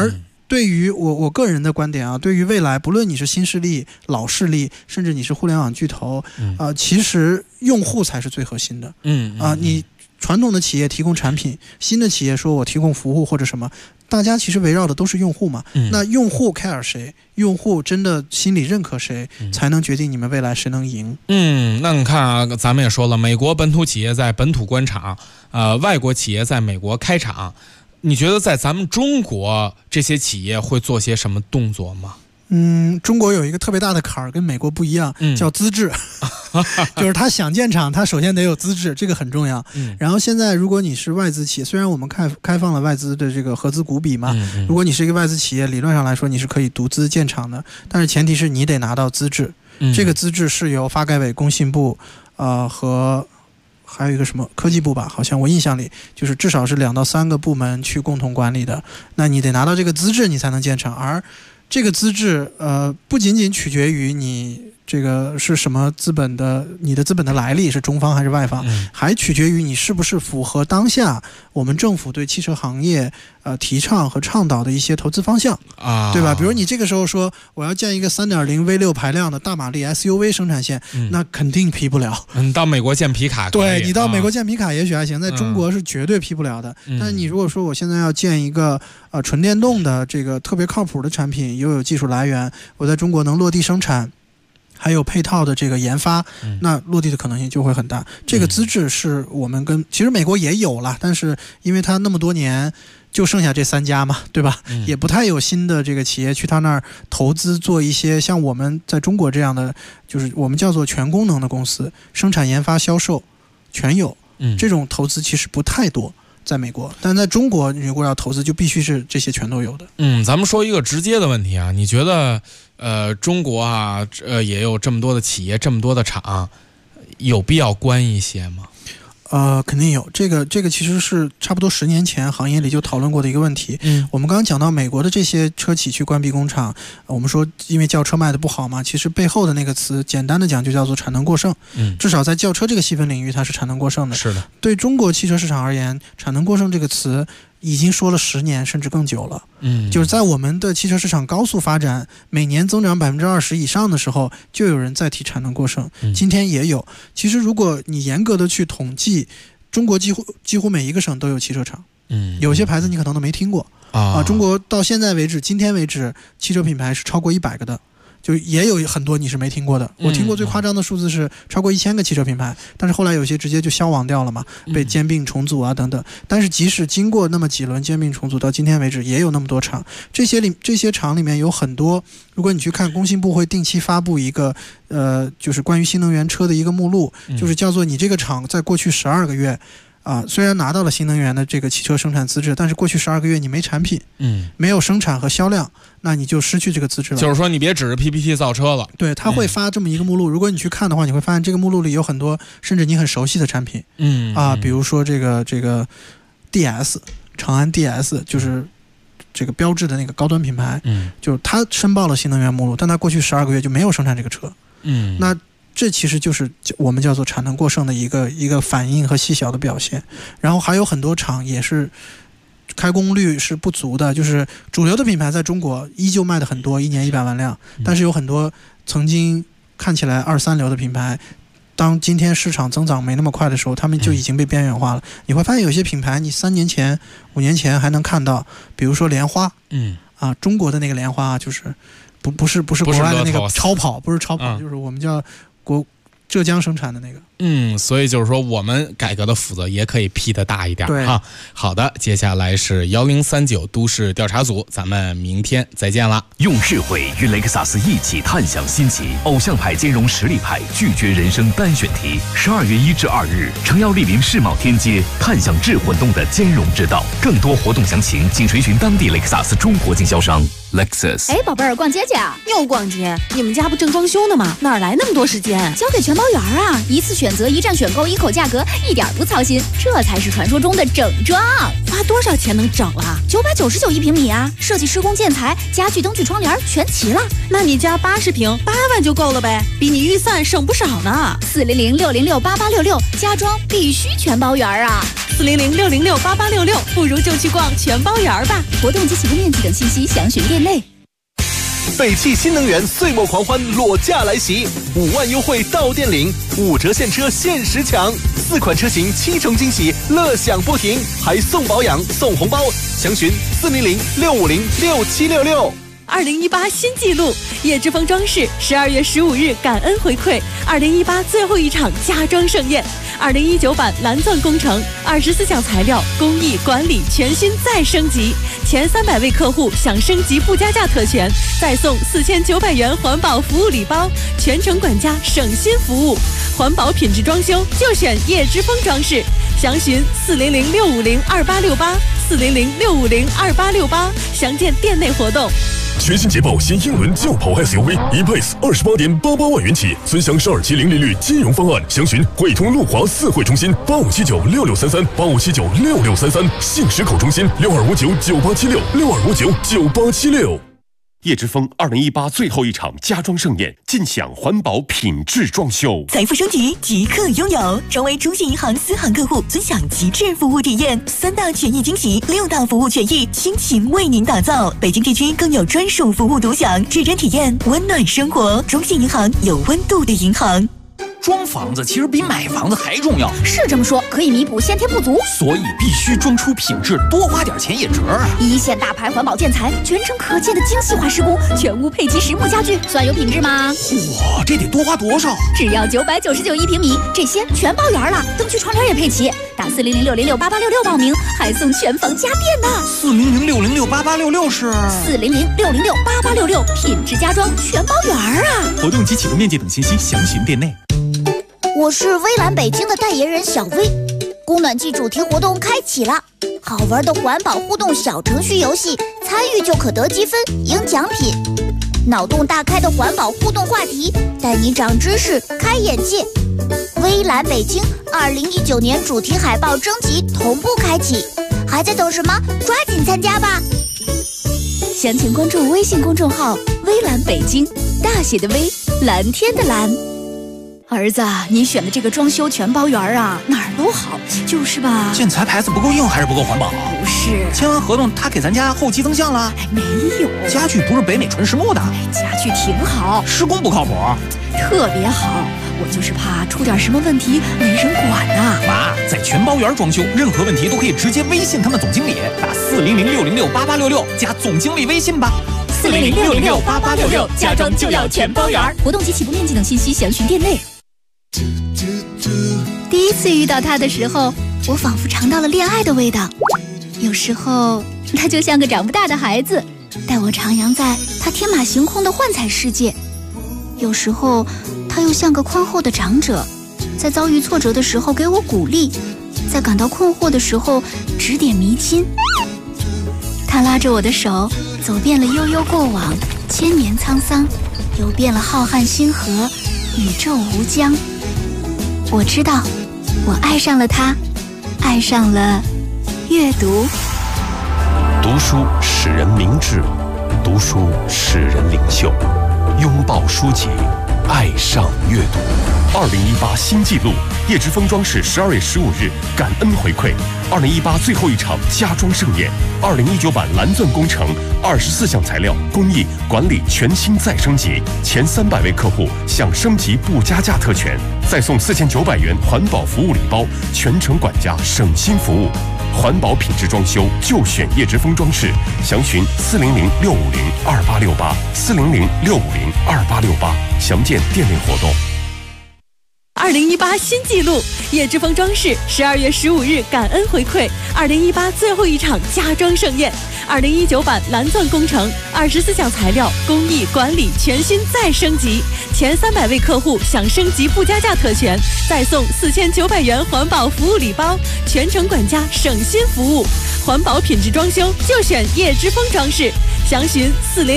对于我个人的观点啊，对于未来，不论你是新势力、老势力，甚至你是互联网巨头，其实用户才是最核心的。你传统的企业提供产品，新的企业说我提供服务或者什么，大家其实围绕的都是用户嘛。那用户 care 谁，用户真的心里认可谁，才能决定你们未来谁能赢。 那你看啊，咱们也说了，美国本土企业在本土关厂，外国企业在美国开厂。你觉得在咱们中国这些企业会做些什么动作吗？ 中国有一个特别大的坎儿，跟美国不一样，叫资质。就是他想建厂，他首先得有资质，这个很重要。然后现在如果你是外资企业，虽然我们开放了外资的这个合资股比嘛，如果你是一个外资企业，理论上来说你是可以独资建厂的，但是前提是你得拿到资质。这个资质是由发改委、工信部和还有一个什么科技部吧，好像我印象里就是至少是2到3个部门去共同管理的。那你得拿到这个资质，你才能建厂。而这个资质不仅仅取决于你这个是什么资本的，你的资本的来历是中方还是外方，还取决于你是不是符合当下我们政府对汽车行业提倡和倡导的一些投资方向对吧？比如你这个时候说我要建一个 3.0 V6 排量的大马力 SUV 生产线，那肯定批不了。 你到美国建皮卡可以， 对，你到美国建皮卡也许还行，在中国是绝对批不了的。但是你如果说我现在要建一个纯电动的这个特别靠谱的产品，又有技术来源，我在中国能落地生产，还有配套的这个研发，那落地的可能性就会很大。这个资质是我们其实美国也有了，但是因为它那么多年就剩下这3家嘛，对吧？也不太有新的这个企业去他那儿投资做一些像我们在中国这样的，就是我们叫做全功能的公司，生产、研发、销售全有。这种投资其实不太多。在美国，但在中国，如果要投资，就必须是这些全都有的。 咱们说一个直接的问题啊，你觉得中国啊，也有这么多的企业，这么多的厂，有必要关一些吗？ 肯定有。这个其实是差不多10年前行业里就讨论过的一个问题。我们刚刚讲到美国的这些车企去关闭工厂，我们说因为轿车卖的不好嘛，其实背后的那个词简单的讲就叫做产能过剩。至少在轿车这个细分领域它是产能过剩的。 是的。 对中国汽车市场而言，产能过剩这个词已经说了10年甚至更久了。就是在我们的汽车市场高速发展，每年增长20%以上的时候，就有人在提产能过剩。今天也有。其实如果你严格的去统计，中国几乎每一个省都有汽车厂。有些牌子你可能都没听过中国到现在为止，今天为止，汽车品牌是超过100个的。就也有很多你是没听过的。我听过最夸张的数字是超过1000个汽车品牌，但是后来有些直接就消亡掉了嘛，被兼并重组啊等等。但是即使经过那么几轮兼并重组，到今天为止也有那么多厂。这些厂里面有很多，如果你去看工信部会定期发布一个就是关于新能源车的一个目录，就是叫做你这个厂在过去12个月虽然拿到了新能源的这个汽车生产资质，但是过去12个月你没产品，没有生产和销量，那你就失去这个资质了。 就是说你别指着 PPT 造车了。 对，他会发这么一个目录，如果你去看的话，你会发现这个目录里有很多甚至你很熟悉的产品。比如说这个 DS 长安 DS 就是这个标志的那个高端品牌，就是他申报了新能源目录，但他过去12个月就没有生产这个车。那这其实就是我们叫做产能过剩的一个反应和细小的表现。然后还有很多厂也是开工率是不足的，就是主流的品牌在中国依旧卖的很多，1年100万辆，但是有很多曾经看起来2、3流的品牌，当今天市场增长没那么快的时候，他们就已经被边缘化了。你会发现有些品牌你3年前、5年前还能看到，比如说莲花，中国的那个莲花就是不是国外的那个超跑，不是超跑，就是我们叫浙江生产的那个。 所以就是说我们改革的斧子也可以劈得大一点哈。好的，接下来是1039都市调查组，咱们明天再见了。 用智慧与雷克萨斯一起探享新奇，偶像派兼容实力派，拒绝人生单选题。12月1至2日，诚邀莅临世贸天阶，探享智混动的兼容之道。更多活动详情，请垂询当地雷克萨斯中国经销商 Lexus。 宝贝儿，逛街去啊？ 又逛街？你们家不正装修呢吗？哪来那么多时间？ 交给全包员啊，一次选择，一站选购，一口价格，一点不操心，这才是传说中的整装。 花多少钱能整了 ？999一平米啊！设计、施工、建材、家具、灯具、窗帘全齐了。 那你家80平，8万就够了呗，比你预算省不少呢。 400-606-8866，家装必须全包圆啊 ！400-606-8866，不如就去逛全包圆吧。 活动及起步面积等信息详询店内。 北汽新能源岁末狂欢裸驾来袭，5万优惠到店领，5折现车限时抢，4款车型7重惊喜，乐享不停，还送保养送红包，详询400-650-6766。 2018新纪录，叶之峰装饰12月15日感恩回馈2018最后一场家装盛宴。2019版蓝钻工程24项材料工艺管理全新再升级，前300位客户享升级不加价特权，再送4900元环保服务礼包，全程管家省心服务，环保品质装修就选叶之峰装饰，详询400-650-2868，400-650-2868，详见店内活动。 全新捷豹新英伦轿跑 SUV E-Pace 28.88万元起，尊享12期零利率金融方案，详询汇通路华4会中心85796633，85796633，信实口中心62599876，62599876。叶之峰2018最后一场家装盛宴，尽享环保品质装修。 财富升级即刻拥有，成为中信银行私行客户，尊享极致服务体验，3大权益惊喜，6大服务权益倾情为您打造。北京地区更有专属服务独享，指针体验温暖生活。中信银行有温度的银行。 装房子其实比买房子还重要， 是这么说，可以弥补先天不足， 所以必须装出品质，多花点钱也值啊！ 一线大牌环保建材，全程可见的精细化施工，全屋配齐实木家具，算有品质吗？ 哇，这得多花多少？ 只要999一平米，这些全包圆了，灯具窗帘也配齐。打400-606-8866报名，还送全房家电呢。 400-606-8866是 400-606-8866，品质家装全包圆啊！ 活动及起步面积等信息详询店内。 我是微蓝北京的代言人小薇，供暖季主题活动开启了，好玩的环保互动小程序游戏，参与就可得积分赢奖品，脑洞大开的环保互动话题，带你长知识开眼界。微蓝北京2019年主题海报征集同步开启，还在等什么？抓紧参加吧！ 详情关注微信公众号微蓝北京，大写的微，蓝天的蓝。儿子，你选的这个装修全包圆啊，哪儿都好，就是吧？ 建材牌子不够硬还是不够环保？ 不是， 签完合同他给咱家后期增项了？ 没有， 家具不是北美纯实木的， 家具挺好， 施工不靠谱， 特别好。我就是怕出点什么问题没人管呐。 妈，在全包圆装修，任何问题都可以直接微信他们总经理，打400-606-8866加总经理微信吧。 400-606-8866，家装就要全包圆。活动及起步面积等信息详询店内。第一次遇到他的时候，我仿佛尝到了恋爱的味道。有时候他就像个长不大的孩子，带我徜徉在他天马行空的幻彩世界。有时候他又像个宽厚的长者，在遭遇挫折的时候给我鼓励，在感到困惑的时候指点迷津。他拉着我的手，走遍了悠悠过往，千年沧桑，游遍了浩瀚星河，宇宙无疆。我知道，我爱上了他，爱上了阅读。 读书使人明智，读书使人领袖。拥抱书籍，爱上阅读。2018新纪录，叶之峰装饰12月15日感恩回馈2018最后一场家装盛宴。2019版蓝钻工程24项材料工艺管理全新再升级，前300位客户享升级不加价特权，再送4900元环保服务礼包，全程管家省心服务。环保品质装修就选叶之峰装饰，详询400-650-2868，400-650-2868，详见店内活动。 2018新纪录，叶之峰装饰12月15日感恩回馈2018最后一场家装盛宴。2019版蓝钻工程24项材料工艺管理全新再升级， 前300位客户享升级不加价特权，再送4900元环保服务礼包，全程管家省心服务。环保品质装修就选叶之峰装饰，详询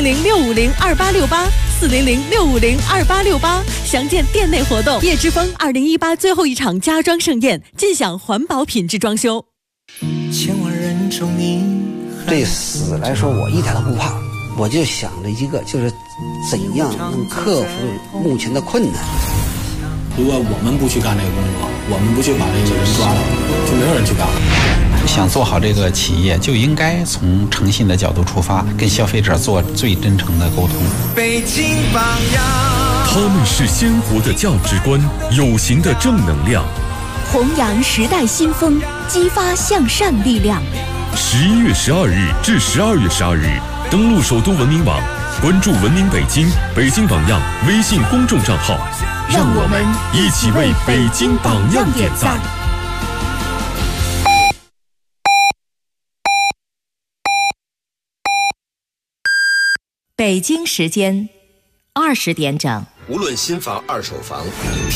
400-650-2868，400-650-2868，详见店内活动。叶之峰2018最后一场家装盛宴，尽享环保品质装修。 千万人中你对死来说，我一点都不怕，我就想着一个，就是怎样能克服目前的困难。 如果我们不去干这个工作，我们不去把这个人抓到，就没有人去干了。 想做好这个企业，就应该从诚信的角度出发，跟消费者做最真诚的沟通。 北京榜样， 他们是鲜活的价值观，有形的正能量， 弘扬时代新风，激发向善力量。 11月12日至12月12日，登录首都文明网，关注文明北京、北京榜样微信公众账号，让我们一起为北京榜样点赞。 北京时间20点整。 无论新房、二手房，